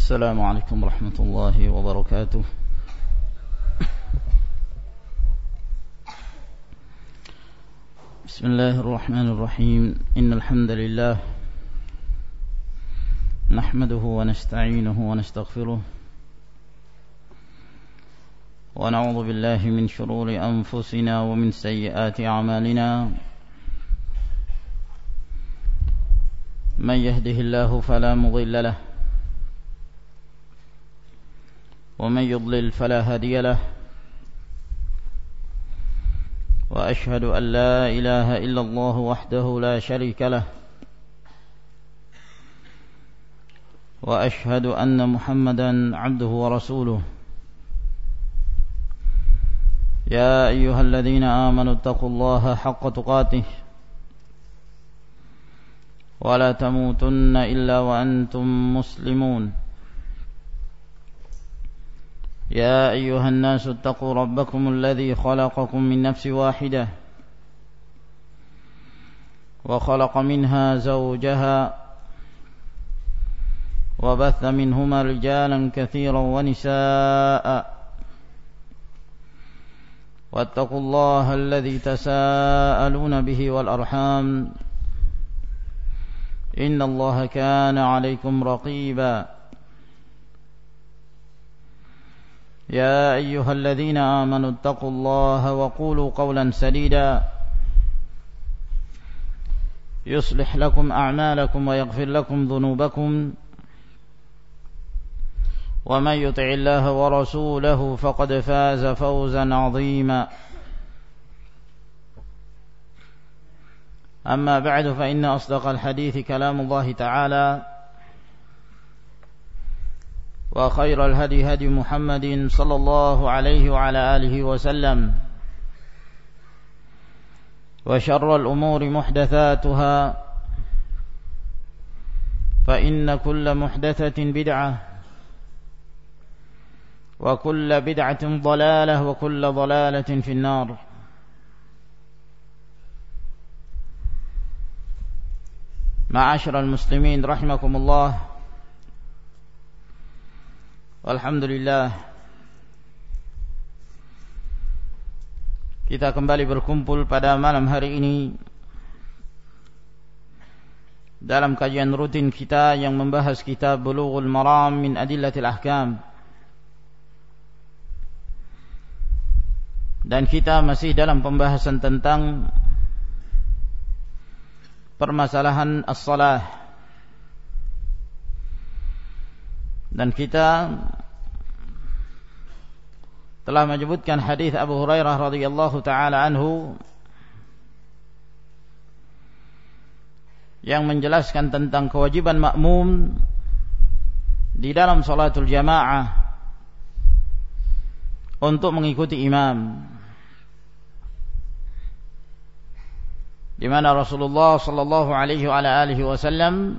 السلام عليكم ورحمة الله وبركاته. بسم الله الرحمن الرحيم. إن الحمد لله نحمده ونستعينه ونستغفره ونعوذ بالله من شرور أنفسنا ومن سيئات أعمالنا. من يهده الله فلا مضل له ومن يضلل فلا هادي له. وأشهد أن لا إله إلا الله وحده لا شريك له وأشهد أن محمدا عبده ورسوله. يا أيها الذين آمنوا اتقوا الله حق تقاته ولا تموتن إلا وأنتم مسلمون. يا أيها الناس اتقوا ربكم الذي خلقكم من نفس واحدة وخلق منها زوجها وبث منهما رجالا كثيرا ونساء واتقوا الله الذي تساءلون به والأرحام إن الله كان عليكم رقيبا. يا أيها الذين آمنوا اتقوا الله وقولوا قولا سديدا يصلح لكم أعمالكم ويغفر لكم ذنوبكم ومن يطع الله ورسوله فقد فاز فوزا عظيما. أما بعد فإن أصدق الحديث كلام الله تعالى وخير الهدي هدي محمد صلى الله عليه وعلى آله وسلم وشر الأمور محدثاتها فإن كل محدثة بدعة وكل بدعة ضلالة وكل ضلالة في النار. معاشر المسلمين رحمكم الله. Alhamdulillah, kita kembali berkumpul pada malam hari ini dalam kajian rutin kita yang membahas kitab Bulughul Maram min Adillatil Ahkam. Dan kita masih dalam pembahasan tentang permasalahan as-salah. Dan kita telah menyebutkan hadis Abu Hurairah radhiyallahu taala anhu yang menjelaskan tentang kewajiban makmum di dalam salatul jamaah untuk mengikuti imam, di mana Rasulullah sallallahu alaihi wasallam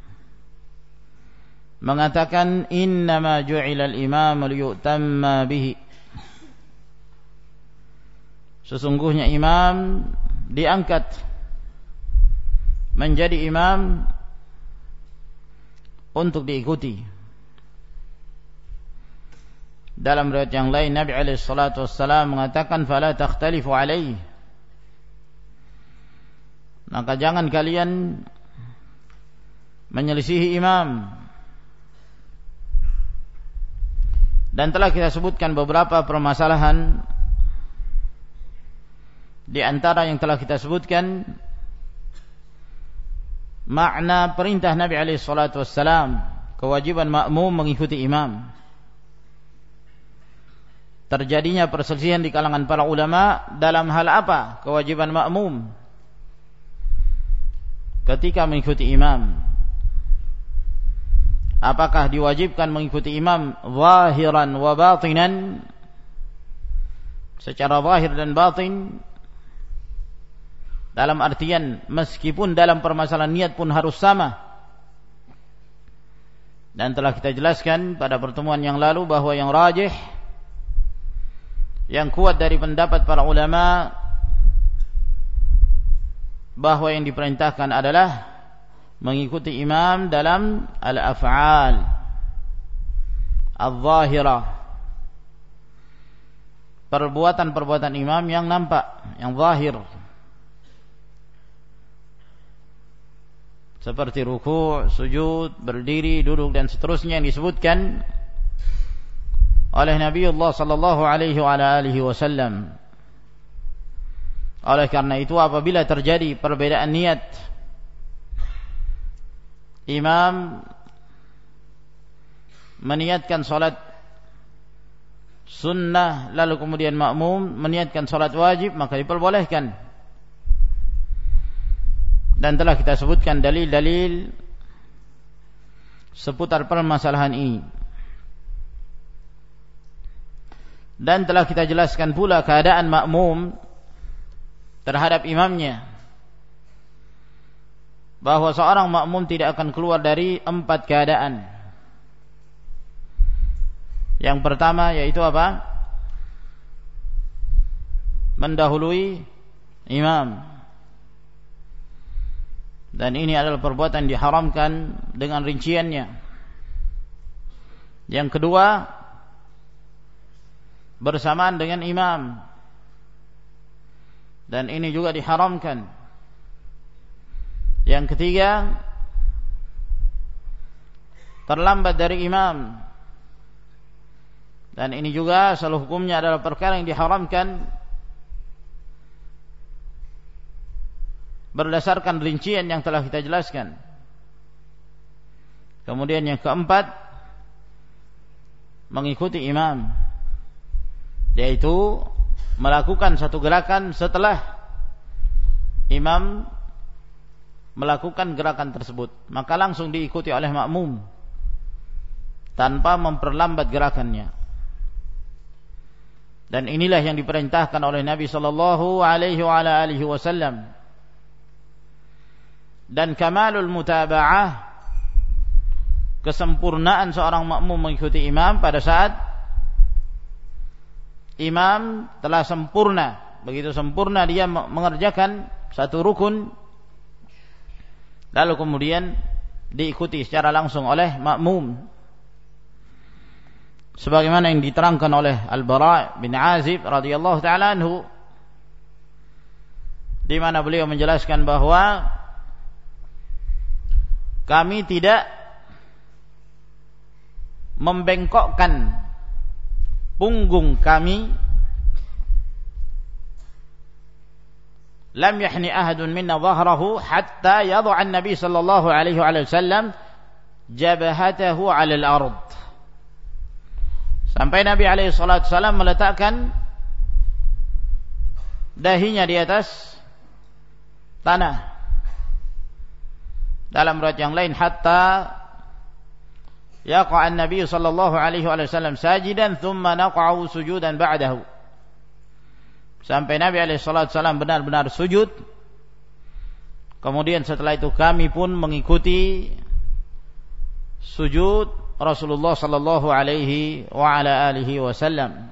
mengatakan innama ju'ilal imam liyutamma bihi. Sesungguhnya imam diangkat menjadi imam untuk diikuti. Dalam riwayat yang lain Nabi alaihi salatu wassalam mengatakan fala takhtalifu alaihi. Maka jangan kalian menyelisihi imam. Dan telah kita sebutkan beberapa permasalahan. Di antara yang telah kita sebutkan makna perintah Nabi alaihi salatu wassalam, kewajiban makmum mengikuti imam. Terjadinya perselisihan di kalangan para ulama dalam hal apa kewajiban makmum ketika mengikuti imam. Apakah diwajibkan mengikuti imam zahiran wa batinan, secara zahir dan batin, dalam artian meskipun dalam permasalahan niat pun harus sama. Dan telah kita jelaskan pada pertemuan yang lalu bahwa yang rajih, yang kuat dari pendapat para ulama, bahwa yang diperintahkan adalah mengikuti imam dalam al-af'al, al-zahirah, perbuatan-perbuatan imam yang nampak, yang zahir, seperti ruku', sujud, berdiri, duduk dan seterusnya yang disebutkan oleh Nabiullah sallallahu alaihi wasallam. Oleh karena itu, apabila terjadi perbedaan niat, imam meniatkan salat sunnah lalu kemudian makmum meniatkan salat wajib, maka diperbolehkan. Dan telah kita sebutkan dalil-dalil seputar permasalahan ini. Dan telah kita jelaskan pula keadaan makmum terhadap imamnya, bahwa seorang makmum tidak akan keluar dari 4 keadaan. Yang pertama yaitu apa? Mendahului imam. Dan ini adalah perbuatan diharamkan dengan rinciannya. Yang kedua, bersamaan dengan imam. Dan ini juga diharamkan. Yang ketiga, terlambat dari imam. Dan ini juga asal hukumnya adalah perkara yang diharamkan berdasarkan rincian yang telah kita jelaskan. Kemudian yang keempat, mengikuti imam, yaitu melakukan satu gerakan setelah imam melakukan gerakan tersebut, maka langsung diikuti oleh makmum tanpa memperlambat gerakannya. Dan inilah yang diperintahkan oleh Nabi sallallahu alaihi wasallam. Dan kamalul mutaba'ah, kesempurnaan seorang makmum mengikuti imam pada saat imam telah sempurna, begitu sempurna dia mengerjakan satu rukun, lalu kemudian diikuti secara langsung oleh makmum, sebagaimana yang diterangkan oleh Al-Bara' bin Azib radhiyallahu ta'ala anhu, di mana beliau menjelaskan bahwa kami tidak membengkokkan punggung kami, lam yahni ahadun minna dhahrahu hatta yad'a an-nabi sallallahu alaihi wasallam jabhatahu 'ala al-ard, sampai Nabi alaihi salatu wasallam meletakkan dahinya di atas tanah. Dalam riwayat yang lain, hatta yaqa an-nabi sallallahu alaihi wasallam sajidan thumma naqa'u sujudan ba'dahu, sampai Nabi alaihi salatu wasallam benar-benar sujud, kemudian setelah itu kami pun mengikuti sujud Rasulullah sallallahu alaihi wasallam.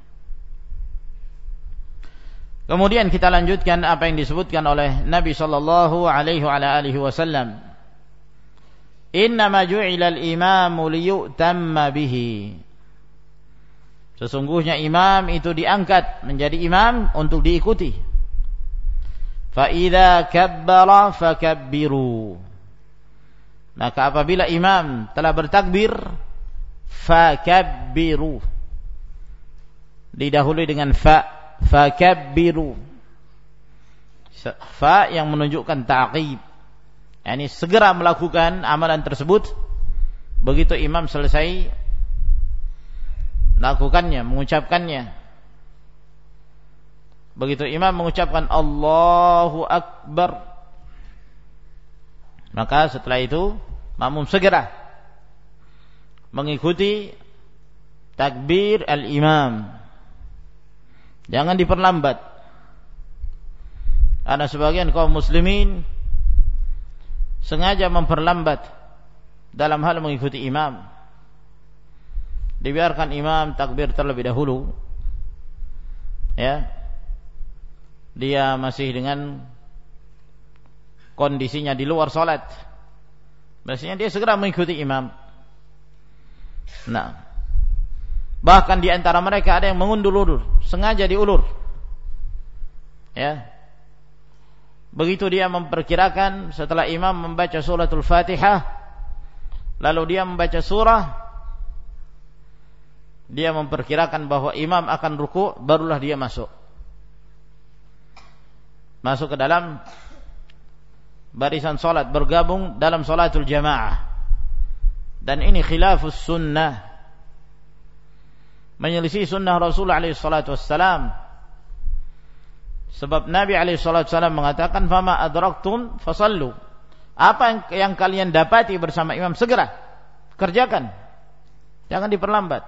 Kemudian kita lanjutkan apa yang disebutkan oleh Nabi sallallahu alaihi wasallam. Innama ju'ila al-imamu liyu'tamma bihi. Sesungguhnya imam itu diangkat menjadi imam untuk diikuti. Fa idza kabbara fakabbiru. Maka apabila imam telah bertakbir, fakabbiru. Didahului dengan fa, fakabbiru. Fa yang menunjukkan ta'qib, yakni segera melakukan amalan tersebut begitu imam selesai melakukannya, mengucapkannya. Begitu imam mengucapkan Allahu Akbar, maka setelah itu makmum segera mengikuti takbir al-imam, jangan diperlambat. Karena sebagian kaum muslimin sengaja memperlambat dalam hal mengikuti imam. Dibiarkan imam takbir terlebih dahulu, ya, dia masih dengan kondisinya di luar salat, biasanya dia segera mengikuti imam. Nah, Bahkan di antara mereka ada yang mengundul-ulur, sengaja diulur. Ya. Begitu dia memperkirakan setelah imam membaca suratul Fatihah, lalu dia membaca surah, dia memperkirakan bahwa imam akan ruku', barulah dia masuk ke dalam barisan salat, bergabung dalam salatul jamaah. Dan ini khilafus sunnah, menyelisih sunnah Rasulullah alaihi salatu wassalam. Sebab Nabi alaihi salatu wassalam mengatakan, fama adraktum fasallu, apa yang kalian dapati bersama imam segera kerjakan, jangan diperlambat.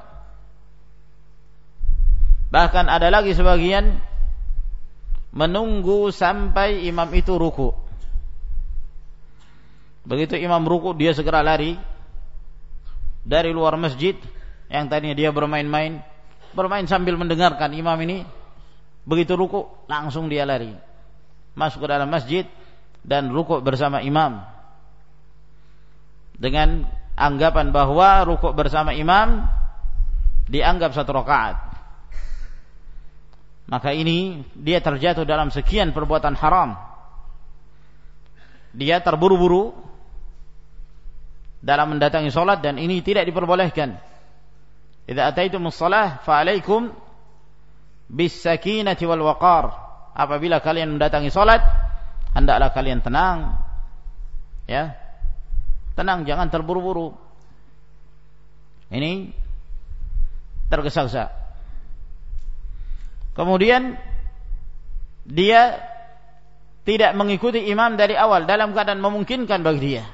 Bahkan ada lagi sebagian menunggu sampai imam itu ruku. Begitu imam ruku, dia segera lari dari luar masjid. Yang tadinya dia bermain sambil mendengarkan imam ini, begitu ruku langsung dia lari masuk ke dalam masjid dan ruku bersama imam, dengan anggapan bahwa ruku bersama imam dianggap satu rakaat. Maka ini dia terjatuh dalam sekian perbuatan haram. Dia terburu-buru dalam mendatangi salat, dan ini tidak diperbolehkan. Idza ataitumus shalah fa alaikum bis sakinati wal waqar. Apabila kalian mendatangi salat, hendaklah kalian tenang. Ya. Tenang, jangan terburu-buru. Ini tergesa-gesa. Kemudian dia tidak mengikuti imam dari awal dalam keadaan memungkinkan bagi dia.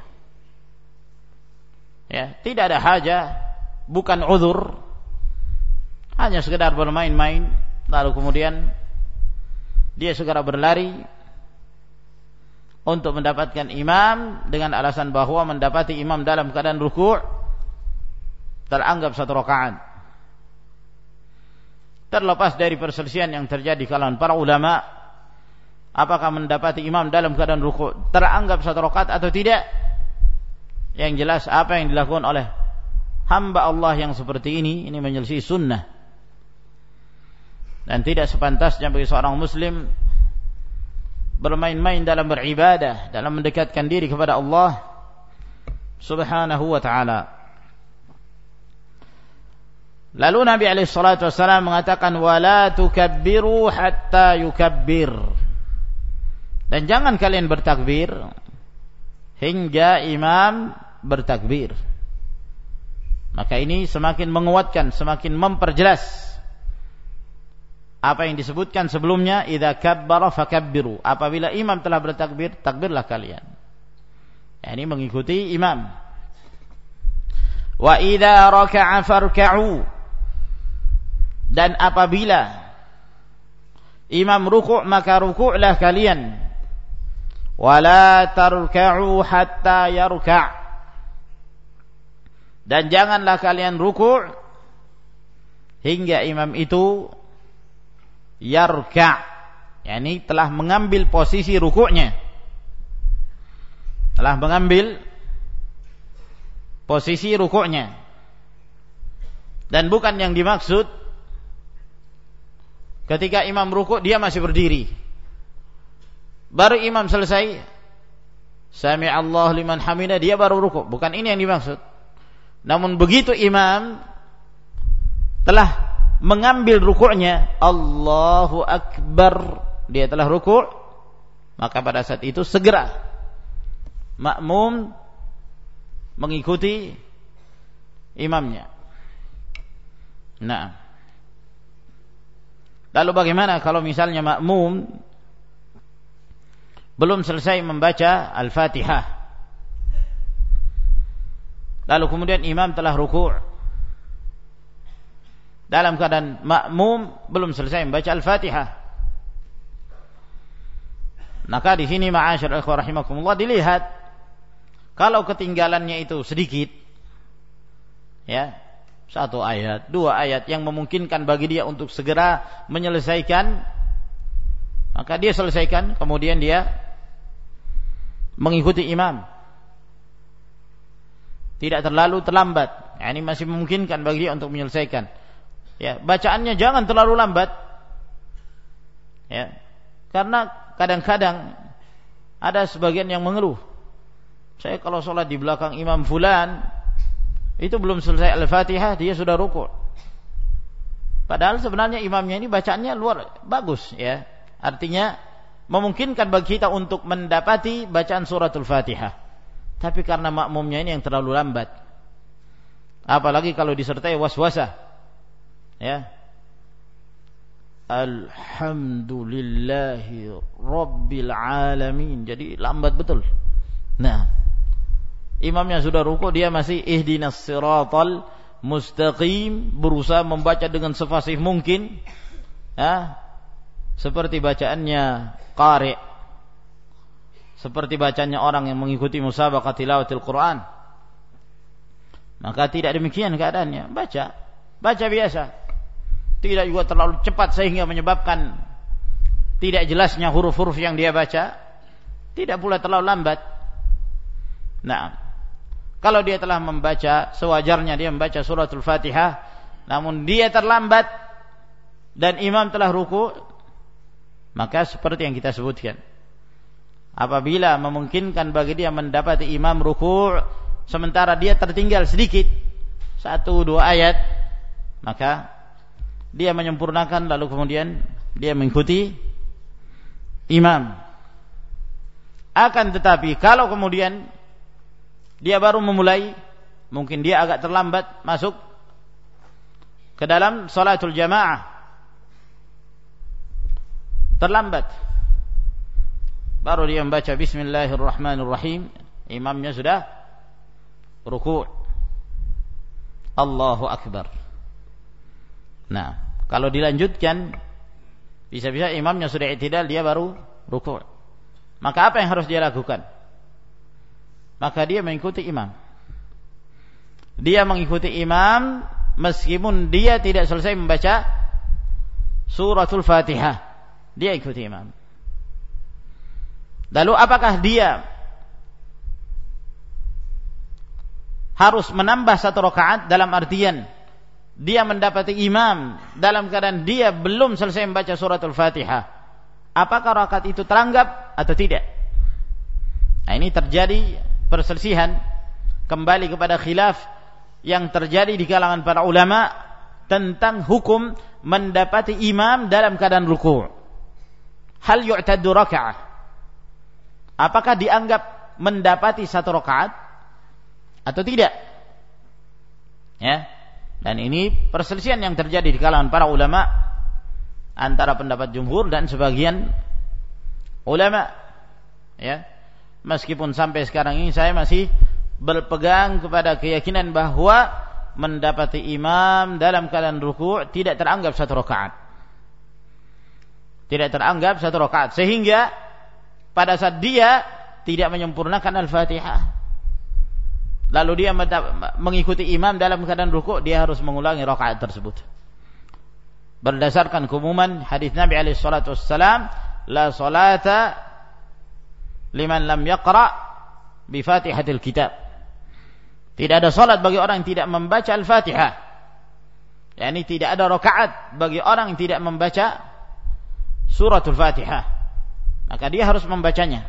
Ya, tidak ada hajah, bukan uzur, hanya sekedar bermain-main, lalu kemudian dia segera berlari untuk mendapatkan imam dengan alasan bahwa mendapati imam dalam keadaan ruku' teranggap satu rakaat. Terlepas dari perselisihan yang terjadi kalangan para ulama, apakah mendapati imam dalam keadaan ruku' teranggap satu rakaat atau tidak, yang jelas apa yang dilakukan oleh hamba Allah yang seperti ini menyelisih sunnah. Dan tidak sepantasnya bagi seorang muslim bermain-main dalam beribadah, dalam mendekatkan diri kepada Allah subhanahu wa ta'ala. Lalu Nabi alaihissalatu wassalam mengatakan, wala tukabbiru hatta yukabbir, dan jangan kalian bertakbir hingga imam bertakbir. Maka ini semakin menguatkan, semakin memperjelas apa yang disebutkan sebelumnya, idza kabbara fakabbiru, apabila imam telah bertakbir, takbirlah kalian. Ya, ini mengikuti imam. Wa idza raka'a farka'u, dan apabila imam ruku' maka ruku'lah kalian. Wala tarka'u hatta yarka', dan janganlah kalian ruku' hingga imam itu yarka', yakni telah mengambil posisi rukuknya, telah mengambil posisi rukuknya. Dan bukan yang dimaksud ketika imam ruku' dia masih berdiri, baru imam selesai sami Allah liman hamidah dia baru ruku', bukan ini yang dimaksud. Namun begitu imam telah mengambil rukuknya, Allahu Akbar, dia telah ruku', maka pada saat itu segera makmum mengikuti imamnya. Nah, lalu bagaimana kalau misalnya makmum belum selesai membaca Al-Fatihah, lalu kemudian imam telah ruku', dalam keadaan makmum belum selesai membaca Al-Fatihah? Maka di sini ma'asyiral ikhwah rahimakumullah, dilihat kalau ketinggalannya itu sedikit, ya, 1 ayat, 2 ayat yang memungkinkan bagi dia untuk segera menyelesaikan, maka dia selesaikan, kemudian dia mengikuti imam. Tidak terlalu terlambat, ini masih memungkinkan bagi dia untuk menyelesaikan. Ya, bacaannya jangan terlalu lambat. Ya. Karena kadang-kadang ada sebagian yang mengeluh, saya kalau sholat di belakang imam fulan itu belum selesai Al-Fatihah dia sudah rukuk. Padahal sebenarnya imamnya ini bacaannya luar bagus, ya. Artinya memungkinkan bagi kita untuk mendapati bacaan suratul Fatihah. Tapi karena makmumnya ini yang terlalu lambat. Apalagi kalau disertai waswasah. Ya. Alhamdulillahi Rabbil Alamin. Jadi lambat betul. Nah, imamnya sudah rukuk, dia masih ihdinas siratal mustaqim, berusaha membaca dengan sefasih mungkin, ya, seperti bacaannya qari', seperti bacaannya orang yang mengikuti musabaqah tilawatil Quran. Maka tidak demikian keadaannya, baca biasa. Tidak juga terlalu cepat sehingga menyebabkan tidak jelasnya huruf-huruf yang dia baca. Tidak pula terlalu lambat. Nah, kalau dia telah membaca, sewajarnya dia membaca suratul Fatihah, namun dia terlambat dan imam telah ruku, maka seperti yang kita sebutkan, apabila memungkinkan bagi dia mendapati imam ruku sementara dia tertinggal sedikit 1-2 ayat, maka dia menyempurnakan lalu kemudian dia mengikuti imam. Akan tetapi kalau kemudian dia baru memulai, mungkin dia agak terlambat masuk ke dalam salatul jamaah, terlambat, baru dia membaca bismillahirrahmanirrahim, imamnya sudah ruku', Allahu Akbar. Nah, kalau dilanjutkan, bisa-bisa imamnya sudah i'tidal, dia baru ruku'. Maka apa yang harus dia lakukan? Maka dia mengikuti imam. Dia mengikuti imam meskipun dia tidak selesai membaca suratul Fatihah. Dia ikuti imam. Lalu apakah dia harus menambah 1 rakaat, dalam artian dia mendapati imam dalam keadaan dia belum selesai membaca suratul Fatihah, apakah rakaat itu teranggap atau tidak? Nah, ini terjadi perselisihan, kembali kepada khilaf yang terjadi di kalangan para ulama tentang hukum mendapati imam dalam keadaan ruku'. Hal yu'taddu raka'ah, apakah dianggap mendapati 1 rakaat atau tidak? Ya. Dan ini perselisihan yang terjadi di kalangan para ulama antara pendapat jumhur dan sebagian ulama. Ya. Meskipun sampai sekarang ini saya masih berpegang kepada keyakinan bahwa mendapati imam dalam keadaan ruku' tidak teranggap 1 rakaat. Tidak teranggap 1 rakaat, sehingga pada saat dia tidak menyempurnakan Al-Fatihah, lalu dia mengikuti imam dalam keadaan ruku', dia harus mengulangi rakaat tersebut. Berdasarkan keumuman hadis Nabi alaihi salatu wassalam, la salata liman lam yaqra bi Fatihatil Kitab. Tidak ada salat bagi orang yang tidak membaca Al-Fatihah. yakni tidak ada rakaat bagi orang yang tidak membaca suratul Fatihah. Maka dia harus membacanya.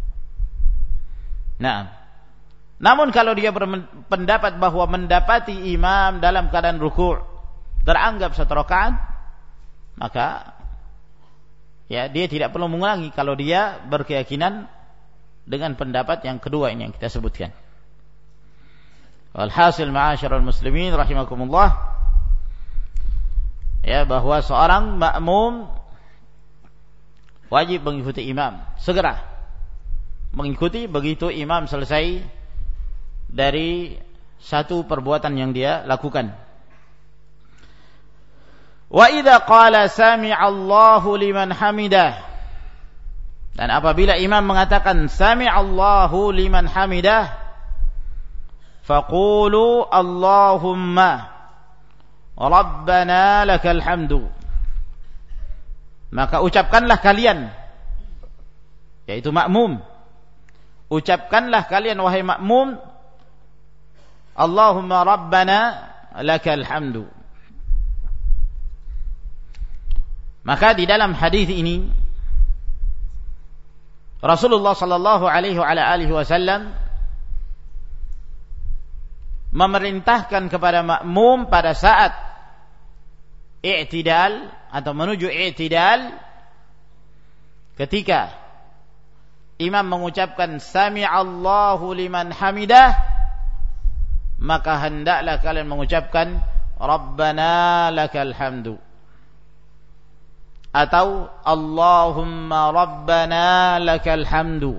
Nah, namun kalau dia berpendapat bahwa mendapati imam dalam keadaan ruku' teranggap 1 rakaat, maka ya dia tidak perlu mengulangi kalau dia berkeyakinan dengan pendapat yang kedua ini yang kita sebutkan. Walhasil ma'asyiral muslimin rahimakumullah, ya, bahwa seorang makmum wajib mengikuti imam, segera mengikuti begitu imam selesai dari satu perbuatan yang dia lakukan. Wa idza qala sami'allahu liman hamidah, dan apabila imam mengatakan sami'allahu liman hamidah, faqulu Allahumma rabbana lakal hamdu, maka ucapkanlah kalian, yaitu makmum, ucapkanlah kalian wahai makmum, Allahumma rabbana lakal hamdu, Maka di dalam hadis ini Rasulullah sallallahu alaihi wasallam memerintahkan kepada makmum pada saat i'tidal atau menuju i'tidal, ketika imam mengucapkan sami'allahu liman hamidah, maka hendaklah kalian mengucapkan Rabbana lakal hamdu atau Allahumma Rabbana lakal hamdu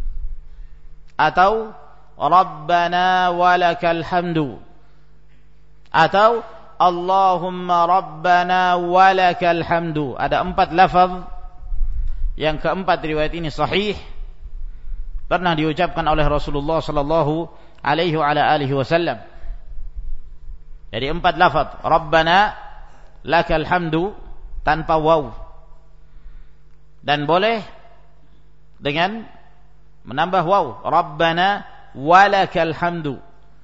atau Rabbana walakal hamdu atau Allahumma Rabbana walakal hamdu. Ada 4 lafaz. Yang keempat riwayat ini sahih, pernah diucapkan oleh Rasulullah sallallahu alaihi wasallam. Jadi 4 lafaz, Rabbana lakal hamdu tanpa waw, dan boleh dengan menambah waw, Rabbana walakal hamdu,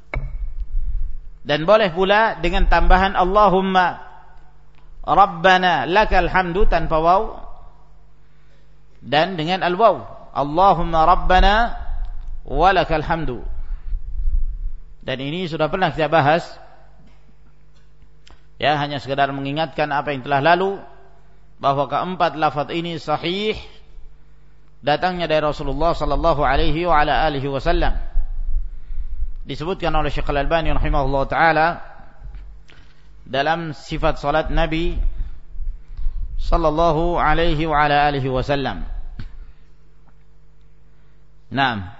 dan boleh pula dengan tambahan Allahumma Rabbana lakal hamdu tanpa waw dan dengan al-waw, Allahumma Rabbana walakal hamdu. Dan ini sudah pernah kita bahas, ya, hanya sekedar mengingatkan apa yang telah lalu, bahwa keempat lafaz ini sahih datangnya dari Rasulullah sallallahu alaihi wasallam. Disebutkan oleh Syekh Al-Albani rahimahullah taala dalam sifat salat Nabi sallallahu alaihi wasallam. Nah,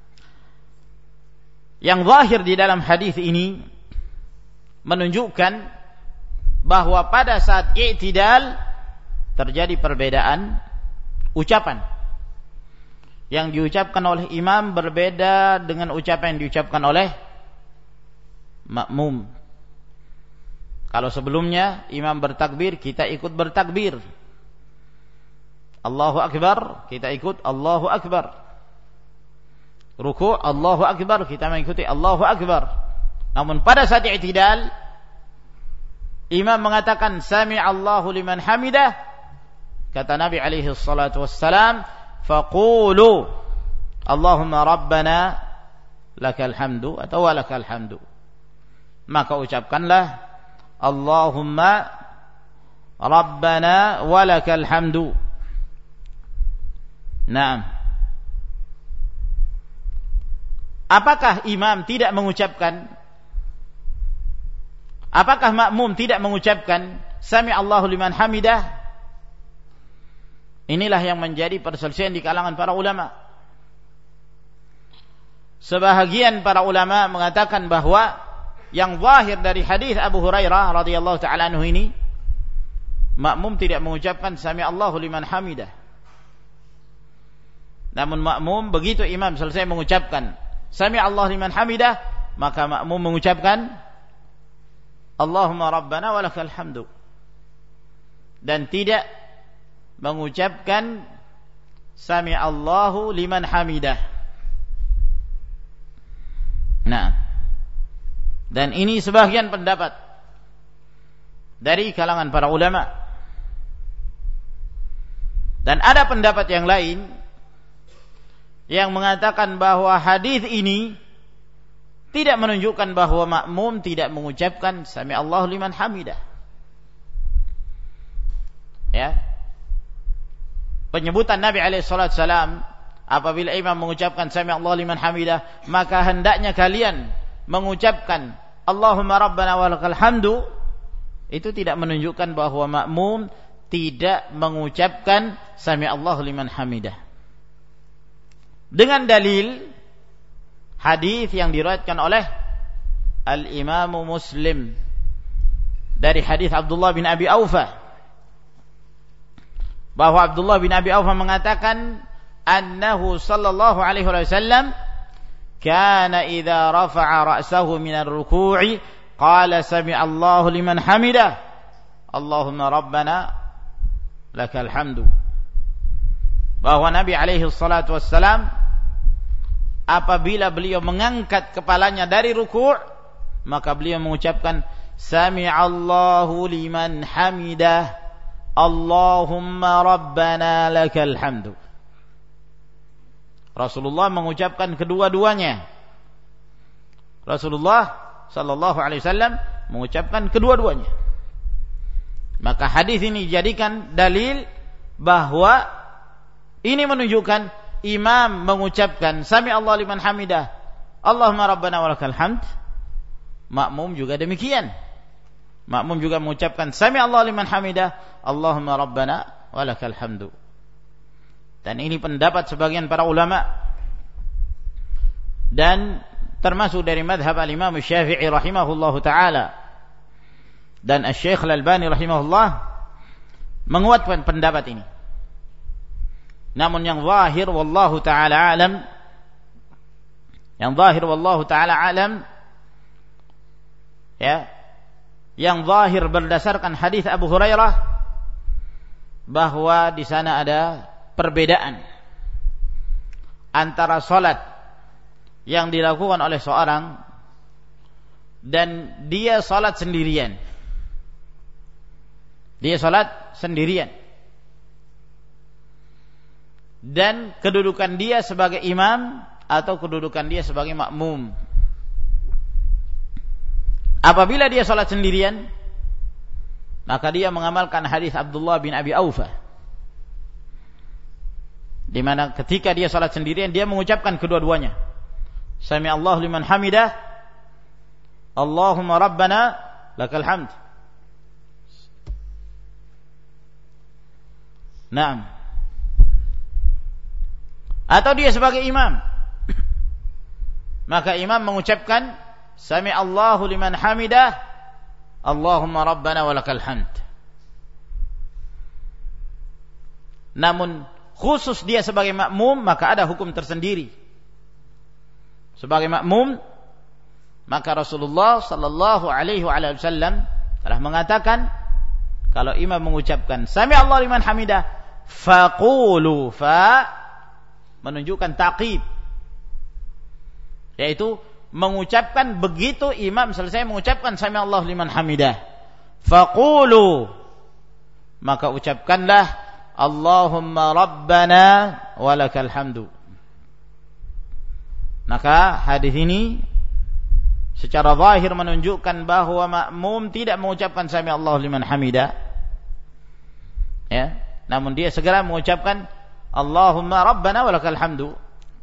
yang zahir di dalam hadis ini menunjukkan bahwa pada saat i'tidal terjadi perbedaan ucapan. Yang diucapkan oleh imam berbeda dengan ucapan yang diucapkan oleh makmum. Kalau sebelumnya imam bertakbir, kita ikut bertakbir. Allahu Akbar, kita ikut Allahu Akbar. Ruku' Allahu Akbar, kita mengikuti Allahu Akbar. Namun pada saat i'tidal, imam mengatakan sami'allahu liman hamidah, kata Nabi alaihi salatu wassalam, faqulu Allahumma Rabbana lakal hamdu atau walakal hamdu. Maka ucapkanlah Allahumma Rabbana walakal hamdu. Naam. Apakah imam tidak mengucapkan? Apakah makmum tidak mengucapkan Sami Allahu liman hamidah? Inilah yang menjadi perselisihan di kalangan para ulama. Sebahagian para ulama mengatakan bahwa yang zahir dari hadis Abu Hurairah radhiyallahu taala anhu ini, makmum tidak mengucapkan Sami Allahu liman hamidah. Namun makmum begitu imam selesai mengucapkan Sami Allah liman hamidah, maka makmum mengucapkan Allahumma Rabbana walakal hamdu, dan tidak mengucapkan Sami Allahu liman hamidah. Nah, dan ini sebagian pendapat dari kalangan para ulama. Dan ada pendapat yang lain yang mengatakan bahwa hadis ini tidak menunjukkan bahwa makmum tidak mengucapkan Sami Allahu liman hamidah. Ya. Penyebutan Nabi alaihi salatu wasalam, apabila imam mengucapkan Sami Allahu liman hamidah, maka hendaknya kalian mengucapkan Allahumma Rabbana walakal hamdu, itu tidak menunjukkan bahwa makmum tidak mengucapkan Sami Allahu liman hamidah. Dengan dalil hadis yang diriwayatkan oleh Al-Imam Muslim dari hadis Abdullah bin Abi Aufa, bahwa Abdullah bin Abi Aufa mengatakan annahu sallallahu alaihi wasallam kana idza rafa'a ra'sahu min ar-ruku'i qala sami Allahu liman hamidah Allahumma Rabbana lakal hamdu. Bahwa Nabi alaihi salatu wassalam apabila beliau mengangkat kepalanya dari ruku', maka beliau mengucapkan Sami Allahu liman hamidah Allahumma rabbana lakal hamdu. Rasulullah mengucapkan kedua-duanya. Rasulullah sallallahu alaihi wasallam mengucapkan kedua-duanya. Maka hadis ini dijadikan dalil bahwa ini menunjukkan imam mengucapkan sami Allah liman hamidah, Allahumma rabbana walakal hamd. Makmum juga demikian. Makmum juga mengucapkan sami Allah liman hamidah, Allahumma rabbana walakal hamdu. Dan ini pendapat sebagian para ulama dan termasuk dari madhab al-Imam Syafi'i rahimahullahu ta'ala, dan Asy-Syaikh Al-Albani rahimahullah menguatkan pendapat ini. Namun yang zahir wallahu ta'ala alam, ya, yang zahir berdasarkan hadis Abu Hurairah bahwa di sana ada perbedaan antara salat yang dilakukan oleh seorang dan dia salat sendirian. Dia salat sendirian. Dan kedudukan dia sebagai imam atau kedudukan dia sebagai makmum. Apabila dia salat sendirian, maka dia mengamalkan hadis Abdullah bin Abi Aufa, di mana ketika dia salat sendirian dia mengucapkan kedua-duanya, sami Allah liman hamidah, Allahumma rabbana lakal hamd. Naam. Atau dia sebagai imam, maka imam mengucapkan sami Allahu liman hamidah, Allahumma rabbana walakal hamd. Namun khusus dia sebagai makmum, maka ada hukum tersendiri. Sebagai makmum, maka Rasulullah sallallahu alaihi wasallam telah mengatakan, kalau imam mengucapkan sami Allah liman hamidah, faqulu, fa menunjukkan ta'qib, yaitu mengucapkan begitu imam selesai mengucapkan sami Allah liman hamidah, faqulu, maka ucapkanlah Allahumma rabbana walakal hamdu. Maka hadis ini secara zahir menunjukkan bahwa makmum tidak mengucapkan sami Allah liman hamidah, ya, namun dia segera mengucapkan Allahumma rabbana walakal hamdu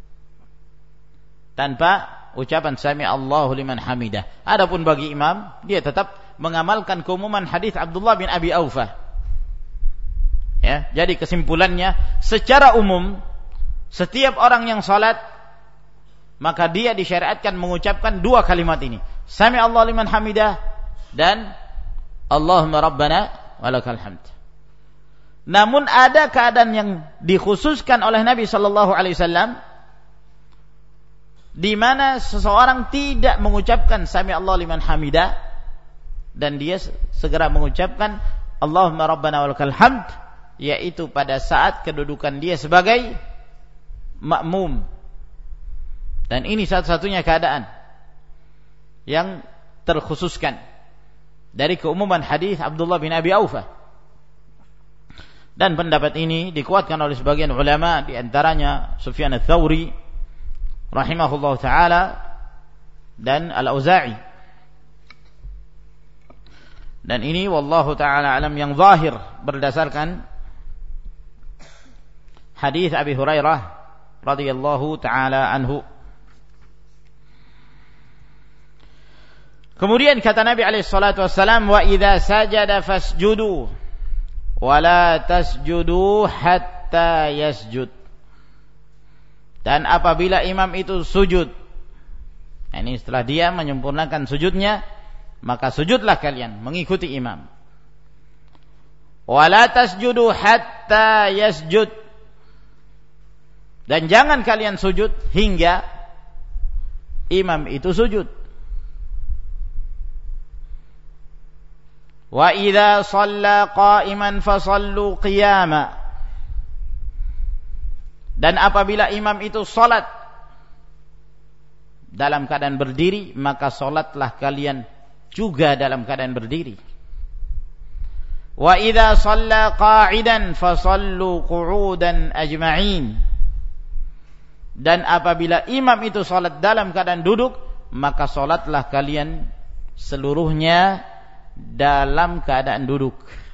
tanpa ucapan sami Allahu liman hamidah. Adapun bagi imam, dia tetap mengamalkan keumuman hadis Abdullah bin Abi Aufa. Ya, jadi kesimpulannya secara umum setiap orang yang salat maka dia disyariatkan mengucapkan dua kalimat ini, sami Allah liman hamidah dan Allahumma rabbana walakal hamd. Namun ada keadaan yang dikhususkan oleh Nabi sallallahu alaihi wasallam di mana seseorang tidak mengucapkan sami Allah liman hamidah dan dia segera mengucapkan Allahumma rabbana walakal hamd, yaitu pada saat kedudukan dia sebagai makmum. Dan ini satu-satunya keadaan yang terkhususkan dari keumuman hadis Abdullah bin Abi Aufa. Dan pendapat ini dikuatkan oleh sebagian ulama, di antaranya Sufyan ats-Tsauri rahimahullah ta'ala dan Al-Auza'i. Dan ini wallahu ta'ala alam yang zahir berdasarkan hadis Abi Hurairah radhiyallahu ta'ala anhu. Kemudian kata Nabi alaihi salatu wassalam, wa idza sajada fasjudu wa la tasjudu hatta yasjud. Dan apabila imam itu sujud, ini setelah dia menyempurnakan sujudnya, maka sujudlah kalian mengikuti imam. Wa la tasjudu hatta yasjud, dan jangan kalian sujud hingga imam itu sujud. Wa idza shalla qa'iman fasallu qiyama, dan apabila imam itu salat dalam keadaan berdiri, maka salatlah kalian juga dalam keadaan berdiri. Wa idza shalla qa'idan fasallu qu'udan ajma'in. Dan apabila imam itu salat dalam keadaan duduk, maka salatlah kalian seluruhnya dalam keadaan duduk.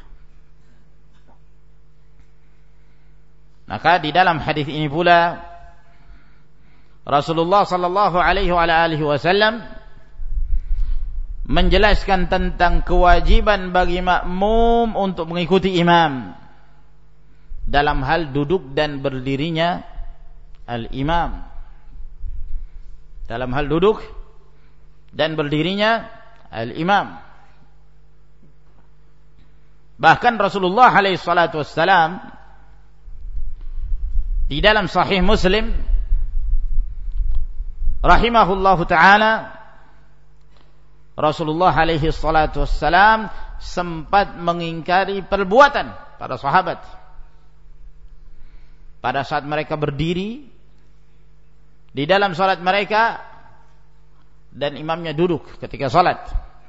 Maka di dalam hadis ini pula Rasulullah sallallahu alaihi wasallam menjelaskan tentang kewajiban bagi makmum untuk mengikuti imam dalam hal duduk dan berdirinya al-imam. Dalam hal duduk dan berdirinya al-imam. Bahkan Rasulullah alaihi salatu wassalam di dalam Sahih Muslim rahimahullahu taala, Rasulullah alaihi salatu wassalam sempat mengingkari perbuatan para sahabat pada saat mereka berdiri di dalam salat mereka dan imamnya duduk ketika salat.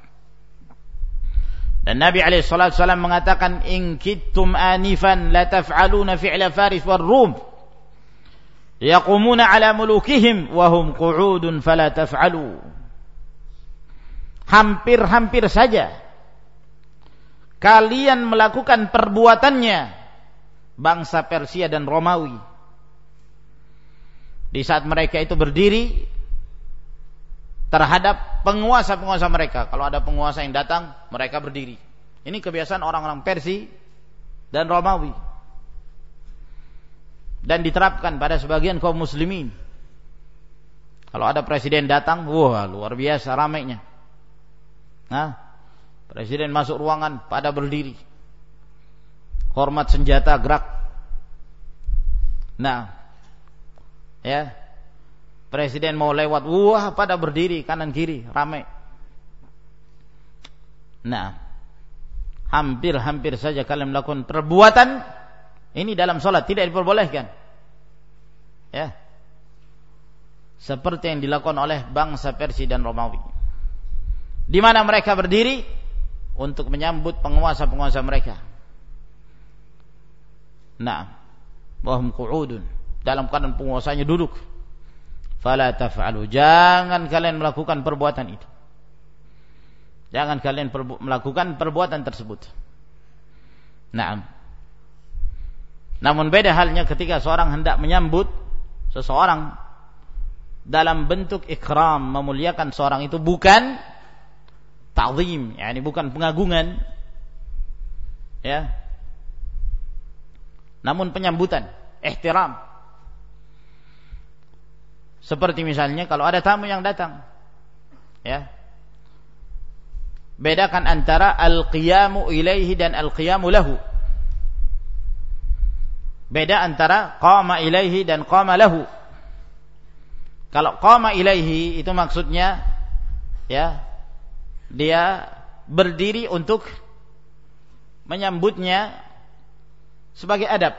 Dan Nabi alaihi salatu wassalam mengatakan, in kittum anifan la taf'aluna fi'la faris war rum yaqumuna ala mulukihim wa hum qu'udun fala taf'alu. Hampir-hampir saja kalian melakukan perbuatannya bangsa Persia dan Romawi di saat mereka itu berdiri terhadap penguasa-penguasa mereka. Kalau ada penguasa yang datang, mereka berdiri. Ini kebiasaan orang-orang Persia dan Romawi, dan diterapkan pada sebagian kaum muslimin. Kalau ada presiden datang, wah luar biasa ramainya. Nah, presiden masuk ruangan pada berdiri, hormat senjata gerak. Nah, ya, presiden mau lewat, wah pada berdiri kanan kiri ramai. Nah, hampir-hampir saja kalian melakukan perbuatan ini dalam salat, tidak diperbolehkan. Ya, seperti yang dilakukan oleh bangsa Persia dan Romawi, di mana mereka berdiri untuk menyambut penguasa-penguasa mereka. Nah, wahum qu'udun, dalam keadaan penguasanya duduk. Fala taf'alu, jangan kalian melakukan perbuatan itu. Jangan kalian melakukan perbuatan tersebut. Naam. Namun beda halnya ketika seorang hendak menyambut seseorang dalam bentuk ikram, memuliakan seorang itu, bukan ta'zim, yakni bukan pengagungan, ya, namun penyambutan, ihtiram. Seperti misalnya kalau ada tamu yang datang, ya, bedakan antara al-qiyamu ilaihi dan al-qiyamu lahu. Beda antara qama ilaihi dan qama lahu. Kalau qama ilaihi itu maksudnya, ya, dia berdiri untuk menyambutnya sebagai adab.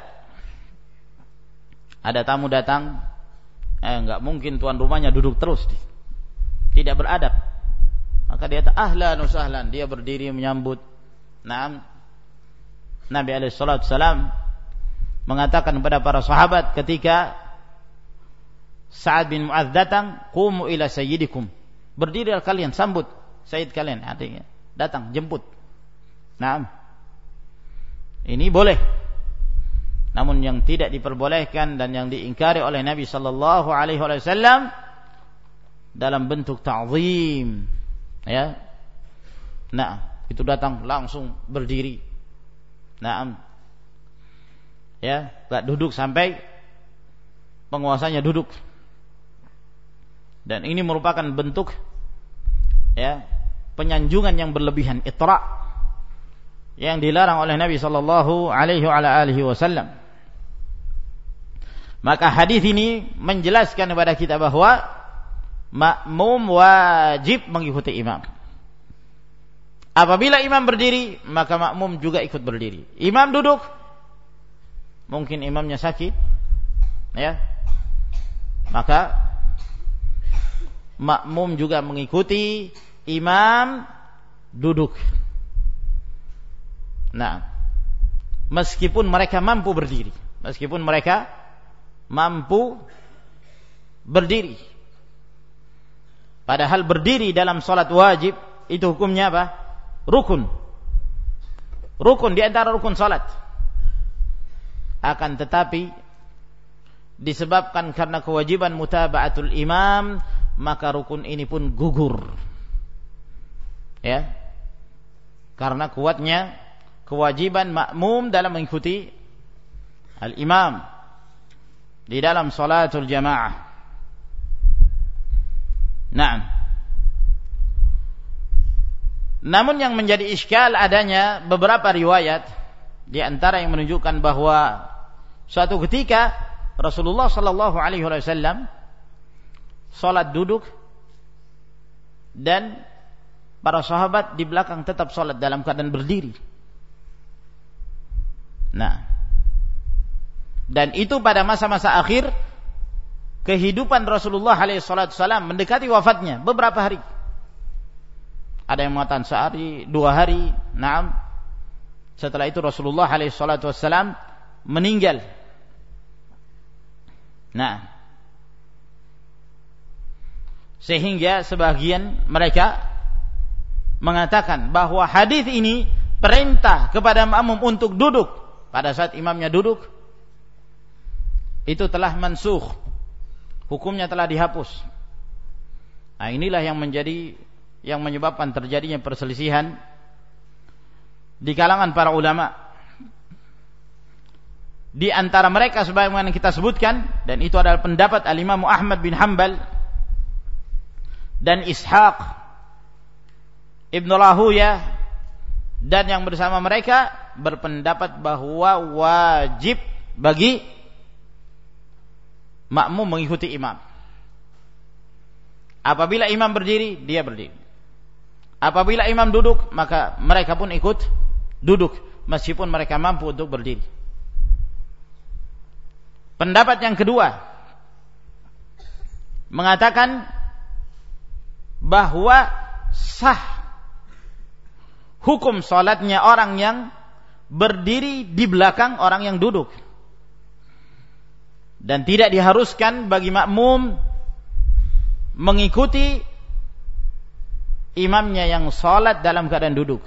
Ada tamu datang, enggak mungkin tuan rumahnya duduk terus, tidak beradab. Maka dia ahlan wa sahlan, dia berdiri menyambut. Naam. Nabi alaihi salatu wasalam mengatakan kepada para sahabat ketika Sa'ad bin Mu'adz datang, qumu ila sayyidikum, berdirilah kalian sambut sayyid kalian, artinya datang jemput. Naam. Ini boleh. Namun yang tidak diperbolehkan dan yang diingkari oleh Nabi sallallahu alaihi wasallam dalam bentuk ta'zim, ya. Nah, itu datang langsung berdiri. Naam. Ya, enggak duduk sampai penguasanya duduk. Dan ini merupakan bentuk, ya, penyanjungan yang berlebihan, itra, yang dilarang oleh Nabi sallallahu alaihi wasallam. Maka hadis ini menjelaskan kepada kita bahwa makmum wajib mengikuti imam. Apabila imam berdiri, maka makmum juga ikut berdiri. Imam duduk, mungkin imamnya sakit, ya, maka makmum juga mengikuti imam duduk. Nah, meskipun mereka mampu berdiri, padahal berdiri dalam salat wajib itu hukumnya apa? Rukun di antara rukun salat. Akan tetapi disebabkan karena kewajiban mutaba'atul imam, maka rukun ini pun gugur. Ya. Karena kuatnya kewajiban makmum dalam mengikuti al-imam di dalam salatul jamaah. Naam. Namun yang menjadi iskal adanya beberapa riwayat di antara yang menunjukkan bahwa suatu ketika Rasulullah sallallahu alaihi wasallam salat duduk dan para sahabat di belakang tetap salat dalam keadaan berdiri. Nah, dan itu pada masa-masa akhir kehidupan Rasulullah alaihi wasallam mendekati wafatnya beberapa hari. Ada yang mengatakan sehari, 2 hari. Naam. Setelah itu Rasulullah alaihi wasallam meninggal. Nah, sehingga sebagian mereka mengatakan bahwa hadis ini perintah kepada makmum untuk duduk pada saat imamnya duduk itu telah mansukh, hukumnya telah dihapus. Nah, inilah yang menyebabkan terjadinya perselisihan di kalangan para ulama. Di antara mereka sebagaimana kita sebutkan, dan itu adalah pendapat al-Imam Ahmad bin Hanbal dan Ishaq Ibn Rahuyah, dan yang bersama mereka berpendapat bahwa wajib bagi makmum mengikuti imam. Apabila imam berdiri, dia berdiri. Apabila imam duduk, maka mereka pun ikut duduk meskipun mereka mampu untuk berdiri. Pendapat yang kedua mengatakan bahwa sah hukum salatnya orang yang berdiri di belakang orang yang duduk, dan tidak diharuskan bagi makmum mengikuti imamnya yang salat dalam keadaan duduk.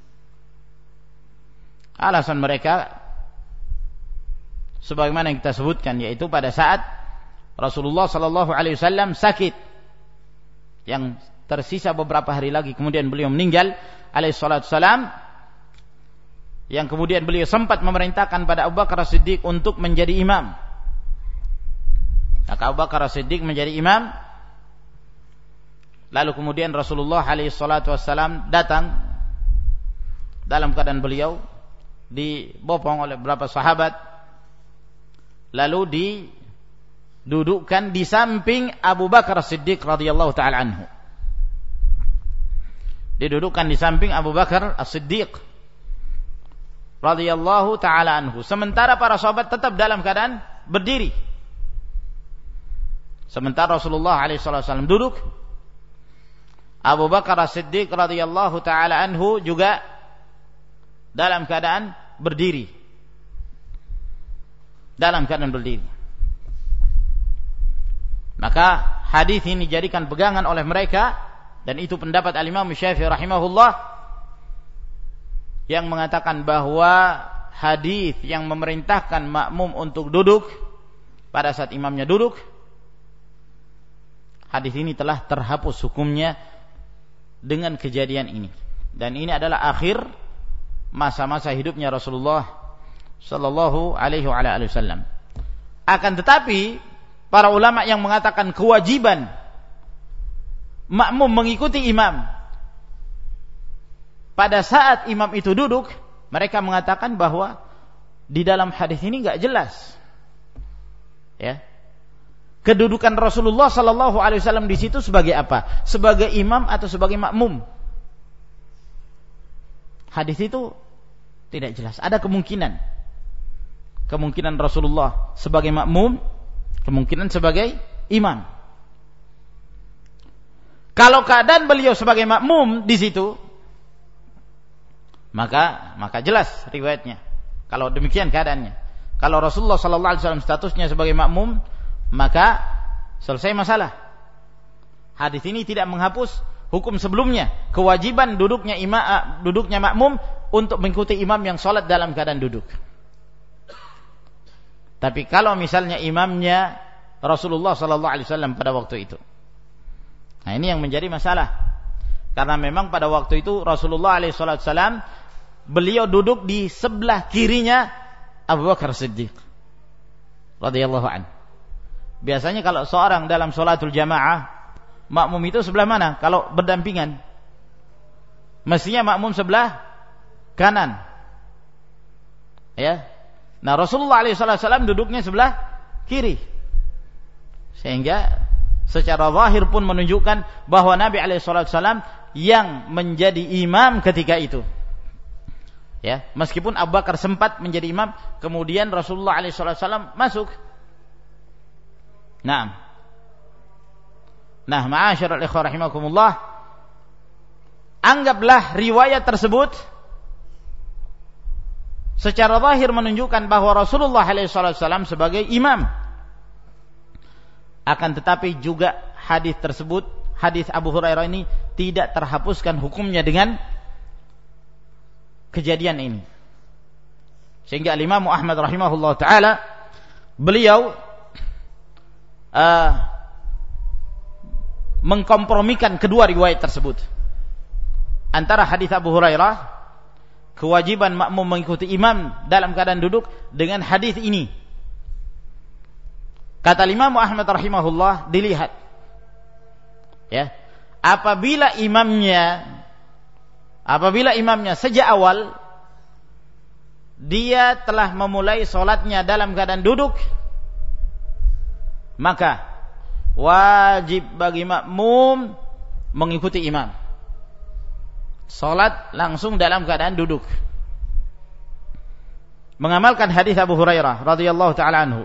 Alasan mereka sebagaimana yang kita sebutkan, yaitu pada saat Rasulullah sallallahu alaihi wasallam sakit, yang tersisa beberapa hari lagi kemudian beliau meninggal alaihi salatu wasalam, yang kemudian beliau sempat memerintahkan pada Abu Bakar As-Siddiq untuk menjadi imam. Maka Abu Bakar As-Siddiq menjadi imam. Lalu kemudian Rasulullah alaihi salatu wasalam datang dalam keadaan beliau dibopong oleh beberapa sahabat, lalu didudukkan di samping Abu Bakar As-Siddiq radhiyallahu taala anhu. Didudukkan di samping Abu Bakar As-Siddiq radhiyallahu taala anhu, sementara para sahabat tetap dalam keadaan berdiri. Sementara Rasulullah alaihi wasallam duduk, Abu Bakar As-Siddiq radhiyallahu taala anhu juga dalam keadaan berdiri. Dalam keadaan berdiri. Maka hadis ini dijadikan pegangan oleh mereka, dan itu pendapat al-Imam Syafi'i rahimahullah yang mengatakan bahwa hadis yang memerintahkan makmum untuk duduk pada saat imamnya duduk, hadis ini telah terhapus hukumnya dengan kejadian ini. Dan ini adalah akhir masa-masa hidupnya Rasulullah sallallahu alaihi wasallam. Akan tetapi para ulama yang mengatakan kewajiban makmum mengikuti imam pada saat imam itu duduk, mereka mengatakan bahwa di dalam hadis ini enggak jelas, ya, kedudukan Rasulullah sallallahu alaihi wasallam di situ sebagai apa? Sebagai imam atau sebagai makmum? Hadis itu tidak jelas. Ada kemungkinan Rasulullah sebagai makmum, kemungkinan sebagai imam. Kalau keadaan beliau sebagai makmum di situ, maka jelas riwayatnya. Kalau demikian keadaannya, kalau Rasulullah sallallahu alaihi wasallam statusnya sebagai makmum, maka selesai masalah. Hadis ini tidak menghapus hukum sebelumnya, kewajiban duduknya makmum untuk mengikuti imam yang salat dalam keadaan duduk. Tapi kalau misalnya imamnya Rasulullah sallallahu alaihi wasallam pada waktu itu, nah ini yang menjadi masalah. Karena memang pada waktu itu Rasulullah alaihi wasallam beliau duduk di sebelah kirinya Abu Bakar Siddiq radhiyallahu anhu. Biasanya kalau seorang dalam sholatul jamaah, makmum itu sebelah mana? Kalau berdampingan, mestinya makmum sebelah kanan. Ya. Nah, Rasulullah SAW duduknya sebelah kiri. Sehingga secara zahir pun menunjukkan bahwa Nabi SAW yang menjadi imam ketika itu. Ya, meskipun Abu Bakar sempat menjadi imam, kemudian Rasulullah SAW masuk. Nah, ma'asyiral ikhwah rahimakumullah, anggaplah riwayat tersebut secara zahir menunjukkan bahwa Rasulullah SAW sebagai imam. Akan tetapi juga hadis tersebut, hadis Abu Hurairah ini tidak terhapuskan hukumnya dengan kejadian ini. Sehingga Imam Ahmad rahimahullah ta'ala, beliau mengkompromikan kedua riwayat tersebut, antara hadis Abu Hurairah, kewajiban makmum mengikuti imam dalam keadaan duduk, dengan hadis ini. Kata Imam Ahmad rahimahullah, dilihat ya, apabila imamnya sejak awal dia telah memulai salatnya dalam keadaan duduk, maka wajib bagi makmum mengikuti imam, salat langsung dalam keadaan duduk, mengamalkan hadis Abu Hurairah radhiyallahu taala anhu.